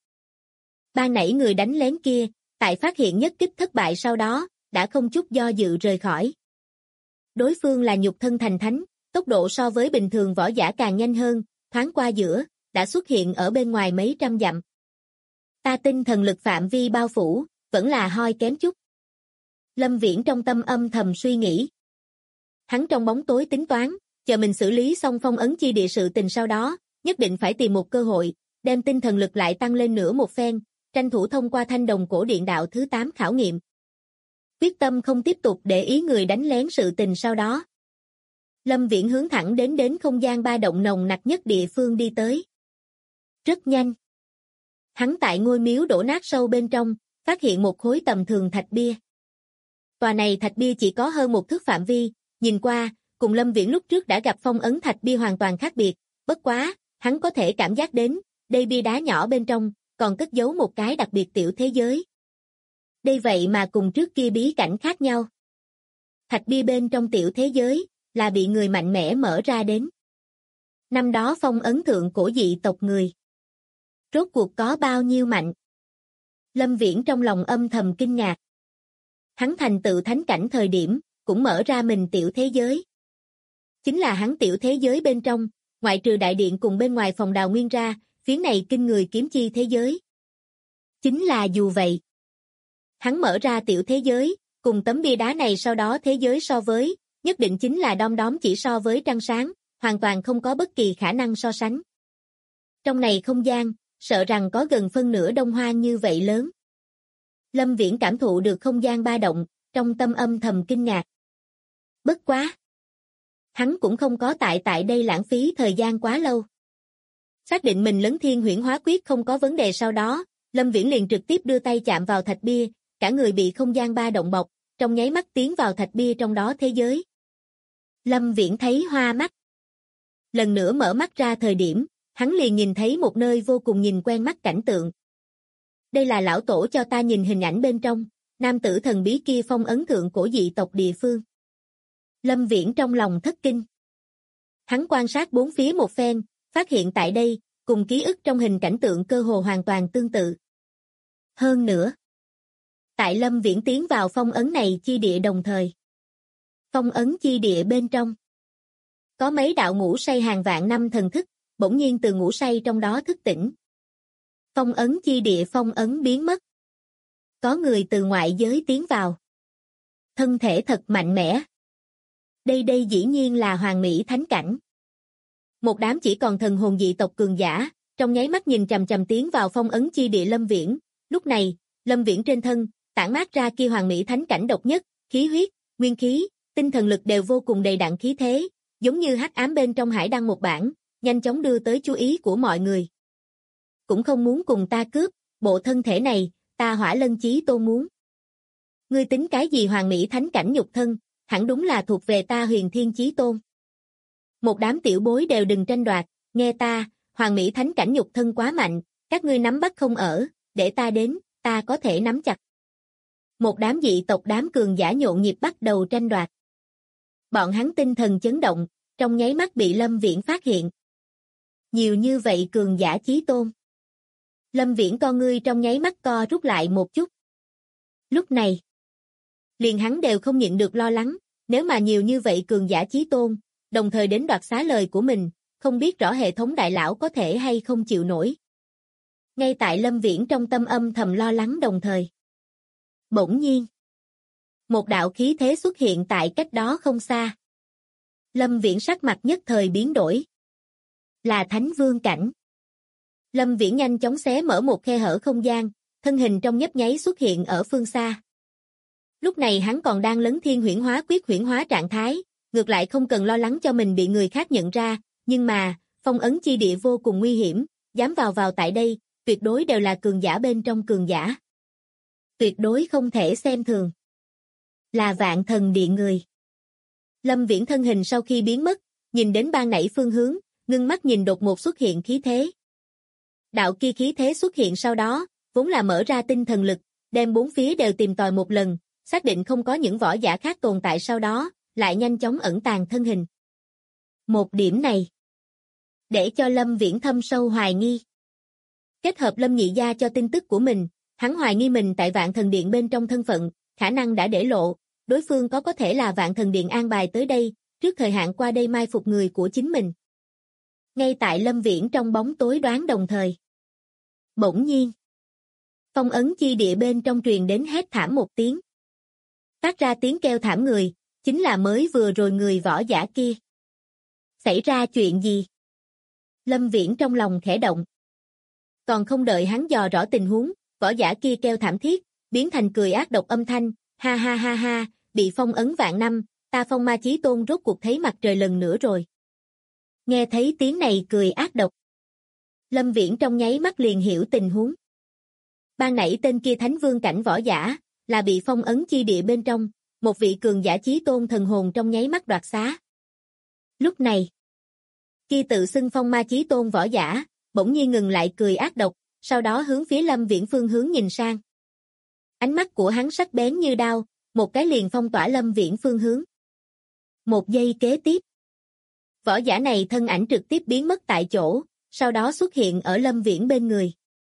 Ban nãy người đánh lén kia, tại phát hiện nhất kích thất bại sau đó, đã không chút do dự rời khỏi. Đối phương là nhục thân thành thánh, tốc độ so với bình thường võ giả càng nhanh hơn, thoáng qua giữa, đã xuất hiện ở bên ngoài mấy trăm dặm. Ta tinh thần lực phạm vi bao phủ, vẫn là hoi kém chút. Lâm Viễn trong tâm âm thầm suy nghĩ. Hắn trong bóng tối tính toán, chờ mình xử lý xong phong ấn chi địa sự tình sau đó, nhất định phải tìm một cơ hội, đem tinh thần lực lại tăng lên nữa một phen, tranh thủ thông qua Thanh Đồng Cổ Điện đạo thứ 8 khảo nghiệm. Quyết tâm không tiếp tục để ý người đánh lén sự tình sau đó. Lâm Viễn hướng thẳng đến không gian ba động nồng nặc nhất địa phương đi tới. Rất nhanh. Hắn tại ngôi miếu đổ nát sâu bên trong, phát hiện một khối tầm thường thạch bia. Tòa này thạch bia chỉ có hơn một thước phạm vi, nhìn qua, cùng Lâm Viễn lúc trước đã gặp phong ấn thạch bia hoàn toàn khác biệt, bất quá, hắn có thể cảm giác đến, đây bia đá nhỏ bên trong, còn cất giấu một cái đặc biệt tiểu thế giới. Đây vậy mà cùng trước kia bí cảnh khác nhau. Thạch bia bên trong tiểu thế giới, là bị người mạnh mẽ mở ra đến. Năm đó phong ấn thượng cổ dị tộc người. Rốt cuộc có bao nhiêu mạnh? Lâm Viễn trong lòng âm thầm kinh ngạc. Hắn thành tựu thánh cảnh thời điểm, cũng mở ra mình tiểu thế giới. Chính là hắn tiểu thế giới bên trong, ngoại trừ đại điện cùng bên ngoài phòng đào nguyên ra, phía này kinh người kiếm chi thế giới. Chính là dù vậy. Hắn mở ra tiểu thế giới, cùng tấm bia đá này sau đó thế giới so với, nhất định chính là đom đóm chỉ so với trăng sáng, hoàn toàn không có bất kỳ khả năng so sánh. Trong này không gian, sợ rằng có gần phân nửa Đông Hoa như vậy lớn. Lâm Viễn cảm thụ được không gian ba động, trong tâm âm thầm kinh ngạc. Bất quá. Hắn cũng không có tại đây lãng phí thời gian quá lâu. Xác định mình Lấn Thiên Huyễn Hóa Quyết không có vấn đề, sau đó, Lâm Viễn liền trực tiếp đưa tay chạm vào thạch bia, cả người bị không gian ba động bọc, trong nháy mắt tiến vào thạch bia trong đó thế giới. Lâm Viễn thấy hoa mắt. Lần nữa mở mắt ra thời điểm, hắn liền nhìn thấy một nơi vô cùng nhìn quen mắt cảnh tượng. Đây là lão tổ cho ta nhìn hình ảnh bên trong, nam tử thần bí kia phong ấn thượng cổ dị tộc địa phương. Lâm Viễn trong lòng thất kinh. Hắn quan sát bốn phía một phen, phát hiện tại đây, cùng ký ức trong hình cảnh tượng cơ hồ hoàn toàn tương tự. Hơn nữa, tại Lâm Viễn tiến vào phong ấn này chi địa đồng thời. Phong ấn chi địa bên trong. Có mấy đạo ngủ say hàng vạn năm thần thức, bỗng nhiên từ ngủ say trong đó thức tỉnh. Phong ấn chi địa phong ấn biến mất. Có người từ ngoại giới tiến vào. Thân thể thật mạnh mẽ. Đây dĩ nhiên là hoàn mỹ thánh cảnh. Một đám chỉ còn thần hồn dị tộc cường giả, trong nháy mắt nhìn chằm chằm tiến vào phong ấn chi địa Lâm Viễn. Lúc này, Lâm Viễn trên thân, tản mát ra kia hoàn mỹ thánh cảnh độc nhất, khí huyết, nguyên khí, tinh thần lực đều vô cùng đầy đặn khí thế, giống như hắc ám bên trong hải đăng một bản, nhanh chóng đưa tới chú ý của mọi người. Cũng không muốn cùng ta cướp, bộ thân thể này, ta Hỏa Lân Chí Tôn muốn. Ngươi tính cái gì hoàn mỹ thánh cảnh nhục thân, hẳn đúng là thuộc về ta Huyền Thiên Chí Tôn. Một đám tiểu bối đều đừng tranh đoạt, nghe ta, hoàn mỹ thánh cảnh nhục thân quá mạnh, các ngươi nắm bắt không ở, để ta đến, ta có thể nắm chặt. Một đám dị tộc đám cường giả nhộn nhịp bắt đầu tranh đoạt. Bọn hắn tinh thần chấn động, trong nháy mắt bị Lâm Viễn phát hiện. Nhiều như vậy cường giả chí tôn. Lâm Viễn con ngươi trong nháy mắt co rút lại một chút. Lúc này, liền hắn đều không nhịn được lo lắng, nếu mà nhiều như vậy cường giả chí tôn, đồng thời đến đoạt xá lời của mình, không biết rõ hệ thống đại lão có thể hay không chịu nổi. Ngay tại Lâm Viễn trong tâm âm thầm lo lắng đồng thời. Bỗng nhiên, một đạo khí thế xuất hiện tại cách đó không xa. Lâm Viễn sắc mặt nhất thời biến đổi. Là Thánh Vương cảnh. Lâm Viễn nhanh chóng xé mở một khe hở không gian, thân hình trong nhấp nháy xuất hiện ở phương xa. Lúc này hắn còn đang Lấn Thiên Huyễn Hóa Quyết huyễn hóa trạng thái, ngược lại không cần lo lắng cho mình bị người khác nhận ra, nhưng mà, phong ấn chi địa vô cùng nguy hiểm, dám vào tại đây, tuyệt đối đều là cường giả bên trong cường giả. Tuyệt đối không thể xem thường. Là Vạn Thần Điện người. Lâm Viễn thân hình sau khi biến mất, nhìn đến ban nãy phương hướng, ngưng mắt nhìn đột ngột xuất hiện khí thế. Đạo kia khí thế xuất hiện sau đó, vốn là mở ra tinh thần lực, đem bốn phía đều tìm tòi một lần, xác định không có những võ giả khác tồn tại sau đó, lại nhanh chóng ẩn tàng thân hình. Một điểm này, để cho Lâm Viễn thâm sâu hoài nghi. Kết hợp Lâm Nhị Gia cho tin tức của mình, hắn hoài nghi mình tại Vạn Thần Điện bên trong thân phận, khả năng đã để lộ, đối phương có thể là Vạn Thần Điện an bài tới đây, trước thời hạn qua đây mai phục người của chính mình. Ngay tại Lâm Viễn trong bóng tối đoán đồng thời. Bỗng nhiên, phong ấn chi địa bên trong truyền đến hét thảm một tiếng. Phát ra tiếng kêu thảm người, chính là mới vừa rồi người võ giả kia. Xảy ra chuyện gì? Lâm Viễn trong lòng khẽ động. Còn không đợi hắn dò rõ tình huống, võ giả kia kêu thảm thiết, biến thành cười ác độc âm thanh, ha ha ha ha, bị phong ấn vạn năm, ta Phong Ma Chí Tôn rốt cuộc thấy mặt trời lần nữa rồi. Nghe thấy tiếng này cười ác độc. Lâm Viễn trong nháy mắt liền hiểu tình huống. Ban nãy tên kia Thánh Vương cảnh võ giả, là bị phong ấn chi địa bên trong, một vị cường giả chí tôn thần hồn trong nháy mắt đoạt xá. Lúc này, kia tự xưng Phong Ma Chí Tôn võ giả, bỗng nhiên ngừng lại cười ác độc, sau đó hướng phía Lâm Viễn phương hướng nhìn sang. Ánh mắt của hắn sắc bén như đao, một cái liền phong tỏa Lâm Viễn phương hướng. Một giây kế tiếp, võ giả này thân ảnh trực tiếp biến mất tại chỗ, sau đó xuất hiện ở Lâm Viễn bên người.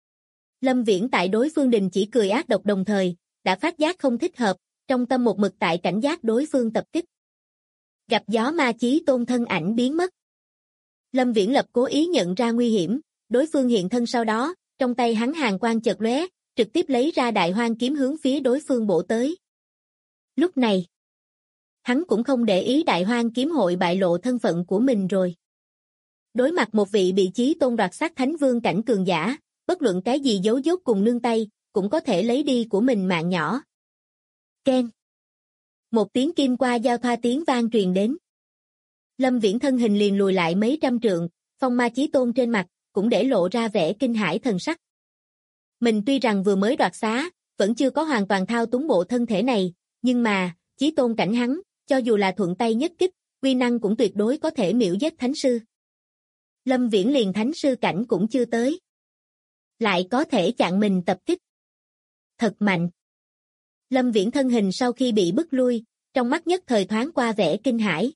Lâm Viễn tại đối phương đình chỉ cười ác độc đồng thời, đã phát giác không thích hợp, trong tâm một mực tại cảnh giác đối phương tập kích. Gặp gió Ma Chí Tôn thân ảnh biến mất. Lâm Viễn lập cố ý nhận ra nguy hiểm, đối phương hiện thân sau đó, trong tay hắn hàn quang chợt lóe, trực tiếp lấy ra Đại Hoang kiếm hướng phía đối phương bổ tới. Lúc này, hắn cũng không để ý Đại Hoang kiếm hội bại lộ thân phận của mình rồi. Đối mặt một vị bị Chí Tôn đoạt xác Thánh Vương cảnh cường giả, bất luận cái gì giấu dốt cùng nương tay, cũng có thể lấy đi của mình mạng nhỏ. Keng. Một tiếng kim qua giao thoa tiếng vang truyền đến. Lâm Viễn thân hình liền lùi lại mấy trăm trượng, Phong Ma Chí Tôn trên mặt, cũng để lộ ra vẻ kinh hãi thần sắc. Mình tuy rằng vừa mới đoạt xá, vẫn chưa có hoàn toàn thao túng bộ thân thể này, nhưng mà, chí tôn cảnh hắn, cho dù là thuận tay nhất kích, uy năng cũng tuyệt đối có thể miễu giết thánh sư. Lâm Viễn liền thánh sư cảnh cũng chưa tới. Lại có thể chặn mình tập kích. Thật mạnh. Lâm Viễn thân hình sau khi bị bức lui, trong mắt nhất thời thoáng qua vẻ kinh hãi.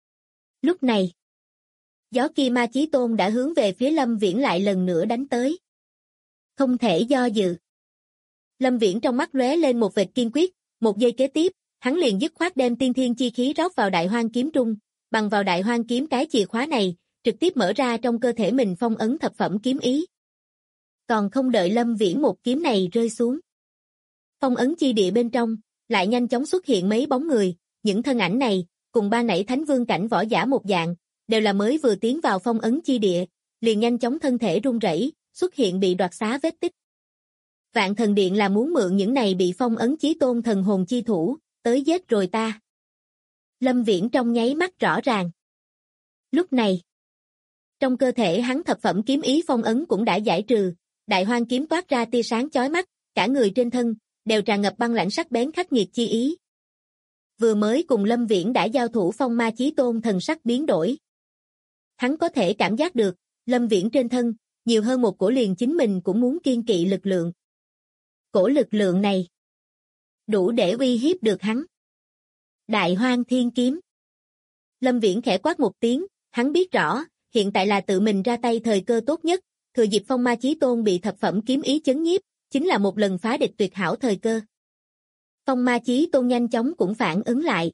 Lúc này, Gió Kia Ma Chí Tôn đã hướng về phía Lâm Viễn lại lần nữa đánh tới. Không thể do dự. Lâm Viễn trong mắt lóe lên một vệt kiên quyết, một giây kế tiếp, hắn liền dứt khoát đem tiên thiên chi khí rót vào Đại Hoang kiếm trung, bằng vào Đại Hoang kiếm cái chìa khóa này, trực tiếp mở ra trong cơ thể mình phong ấn thập phẩm kiếm ý. Còn không đợi Lâm Viễn một kiếm này rơi xuống. Phong ấn chi địa bên trong, lại nhanh chóng xuất hiện mấy bóng người, những thân ảnh này, cùng ban nãy Thánh Vương cảnh võ giả một dạng, đều là mới vừa tiến vào phong ấn chi địa, liền nhanh chóng thân thể run rẩy, xuất hiện bị đoạt xá vết tích. Vạn Thần Điện là muốn mượn những này bị phong ấn chí tôn thần hồn chi thủ, tới giết rồi ta. Lâm Viễn trong nháy mắt rõ ràng. Lúc này, trong cơ thể hắn thập phẩm kiếm ý phong ấn cũng đã giải trừ, Đại Hoang kiếm toát ra tia sáng chói mắt, cả người trên thân đều tràn ngập băng lãnh sắc bén khắc nghiệt chi ý. Vừa mới cùng Lâm Viễn đã giao thủ phong ma chí tôn thần sắc biến đổi. Hắn có thể cảm giác được, Lâm Viễn trên thân, nhiều hơn một cổ liền chính mình cũng muốn kiên kỵ lực lượng. Cổ lực lượng này, đủ để uy hiếp được hắn. Đại Hoang Thiên Kiếm. Lâm Viễn khẽ quát một tiếng, hắn biết rõ, hiện tại là tự mình ra tay thời cơ tốt nhất, thừa dịp phong ma chí tôn bị thập phẩm kiếm ý chấn nhiếp, chính là một lần phá địch tuyệt hảo thời cơ. Phong ma chí tôn nhanh chóng cũng phản ứng lại.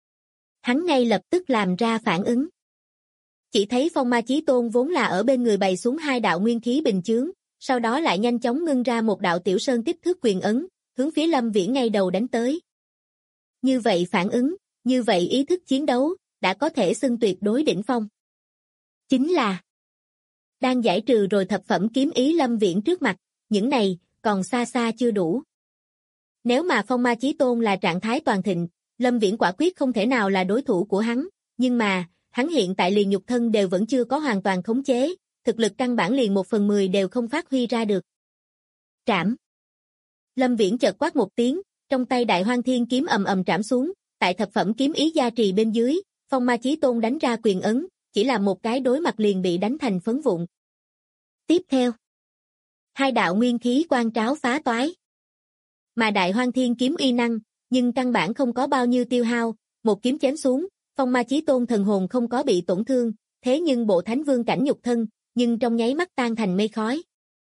Hắn ngay lập tức làm ra phản ứng. Chỉ thấy phong ma chí tôn vốn là ở bên người bày xuống hai đạo nguyên khí bình chướng, sau đó lại nhanh chóng ngưng ra một đạo tiểu sơn kích thước quyền ấn, hướng phía Lâm Viễn ngay đầu đánh tới. Như vậy phản ứng, như vậy ý thức chiến đấu, đã có thể xưng tuyệt đối đỉnh phong. Chính là đang giải trừ rồi thập phẩm kiếm ý Lâm Viễn trước mặt, những này còn xa xa chưa đủ. Nếu mà phong ma chí tôn là trạng thái toàn thịnh, Lâm Viễn quả quyết không thể nào là đối thủ của hắn, nhưng mà, hắn hiện tại liền nhục thân đều vẫn chưa có hoàn toàn khống chế, thực lực căn bản liền 1/10 đều không phát huy ra được. Trảm. Lâm Viễn chợt quát một tiếng, trong tay Đại Hoang Thiên kiếm ầm ầm trảm xuống, tại thập phẩm kiếm ý gia trì bên dưới, phong ma chí tôn đánh ra quyền ấn, chỉ là một cái đối mặt liền bị đánh thành phấn vụn. Tiếp theo, hai đạo nguyên khí quang tráo phá toái. Mà Đại Hoang Thiên kiếm uy năng, nhưng căn bản không có bao nhiêu tiêu hao, một kiếm chém xuống, phong ma chí tôn thần hồn không có bị tổn thương, thế nhưng bộ Thánh Vương cảnh nhục thân, nhưng trong nháy mắt tan thành mây khói.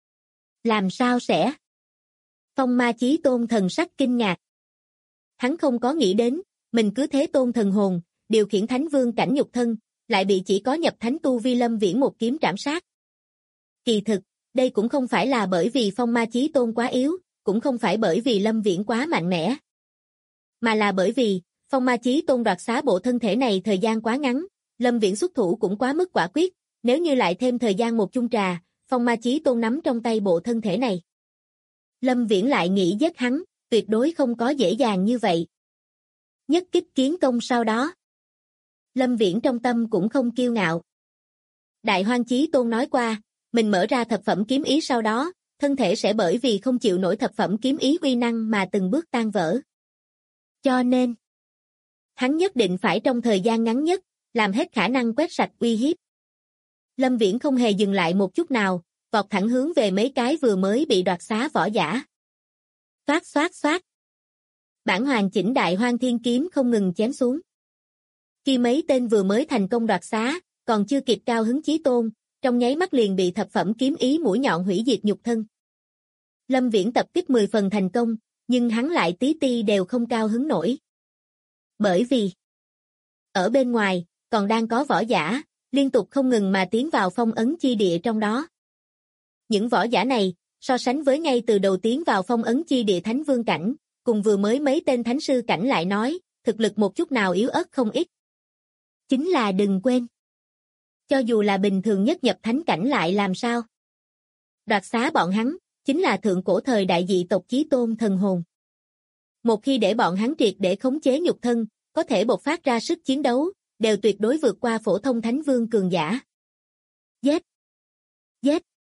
Làm sao sẽ? Phong ma chí tôn thần sắc kinh ngạc. Hắn không có nghĩ đến, mình cứ thế tôn thần hồn, điều khiển Thánh Vương cảnh nhục thân, lại bị chỉ có nhập thánh tu vi Lâm Viễn một kiếm trảm sát. Kỳ thực, đây cũng không phải là bởi vì phong ma chí tôn quá yếu, cũng không phải bởi vì Lâm Viễn quá mạnh mẽ, mà là bởi vì phong ma chí tôn đoạt xá bộ thân thể này thời gian quá ngắn, Lâm Viễn xuất thủ cũng quá mức quả quyết, nếu như lại thêm thời gian một chung trà, phong ma chí tôn nắm trong tay bộ thân thể này. Lâm Viễn lại nghĩ giết hắn, tuyệt đối không có dễ dàng như vậy. Nhất kích kiến công sau đó, Lâm Viễn trong tâm cũng không kiêu ngạo. Đại Hoang Chí Tôn nói qua, mình mở ra thập phẩm kiếm ý sau đó, thân thể sẽ bởi vì không chịu nổi thập phẩm kiếm ý uy năng mà từng bước tan vỡ. Cho nên, hắn nhất định phải trong thời gian ngắn nhất, làm hết khả năng quét sạch uy hiếp. Lâm Viễn không hề dừng lại một chút nào, vọt thẳng hướng về mấy cái vừa mới bị đoạt xá võ giả. Xoát xoát xoát. Bản hoàn chỉnh Đại Hoang Thiên kiếm không ngừng chém xuống. Khi mấy tên vừa mới thành công đoạt xá, còn chưa kịp cao hứng chí tôn, trong nháy mắt liền bị thập phẩm kiếm ý mũi nhọn hủy diệt nhục thân. Lâm Viễn tập kích 10 phần thành công, nhưng hắn lại tí ti đều không cao hứng nổi. Bởi vì, ở bên ngoài, còn đang có võ giả, liên tục không ngừng mà tiến vào phong ấn chi địa trong đó. Những võ giả này, so sánh với ngay từ đầu tiến vào phong ấn chi địa Thánh Vương cảnh, cùng vừa mới mấy tên Thánh Sư cảnh lại nói, thực lực một chút nào yếu ớt không ít. Chính là đừng quên. Cho dù là bình thường nhất nhập thánh cảnh lại làm sao? Đoạt xá bọn hắn, chính là thượng cổ thời đại dị tộc chí tôn thần hồn. Một khi để bọn hắn triệt để khống chế nhục thân, có thể bộc phát ra sức chiến đấu, đều tuyệt đối vượt qua phổ thông Thánh Vương cường giả. Giết! Giết!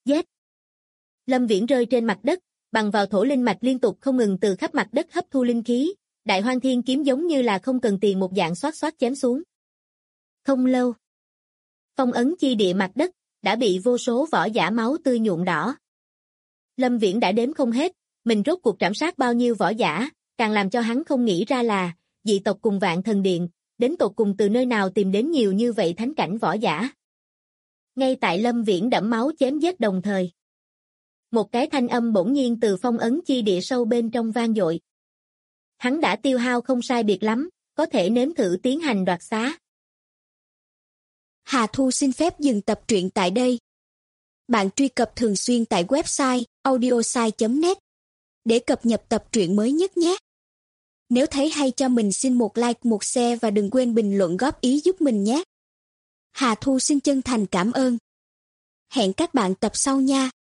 Giết! Lâm Viễn rơi trên mặt đất, bằng vào thổ linh mạch liên tục không ngừng từ khắp mặt đất hấp thu linh khí, Đại Hoang Thiên kiếm giống như là không cần tiền một dạng xoát xoát chém xuống. Không lâu, phong ấn chi địa mặt đất đã bị vô số võ giả máu tươi nhuộm đỏ. Lâm Viễn đã đếm không hết, mình rốt cuộc trảm sát bao nhiêu võ giả, càng làm cho hắn không nghĩ ra là dị tộc cùng Vạn Thần Điện, đến tột cùng từ nơi nào tìm đến nhiều như vậy thánh cảnh võ giả. Ngay tại Lâm Viễn đẫm máu chém giết đồng thời, một cái thanh âm bỗng nhiên từ phong ấn chi địa sâu bên trong vang dội. Hắn đã tiêu hao không sai biệt lắm, có thể nếm thử tiến hành đoạt xá. Hà Thu xin phép dừng tập truyện tại đây. Bạn truy cập thường xuyên tại website audiosai.net để cập nhật tập truyện mới nhất nhé. Nếu thấy hay cho mình xin một like, một share và đừng quên bình luận góp ý giúp mình nhé. Hà Thu xin chân thành cảm ơn. Hẹn các bạn tập sau nha.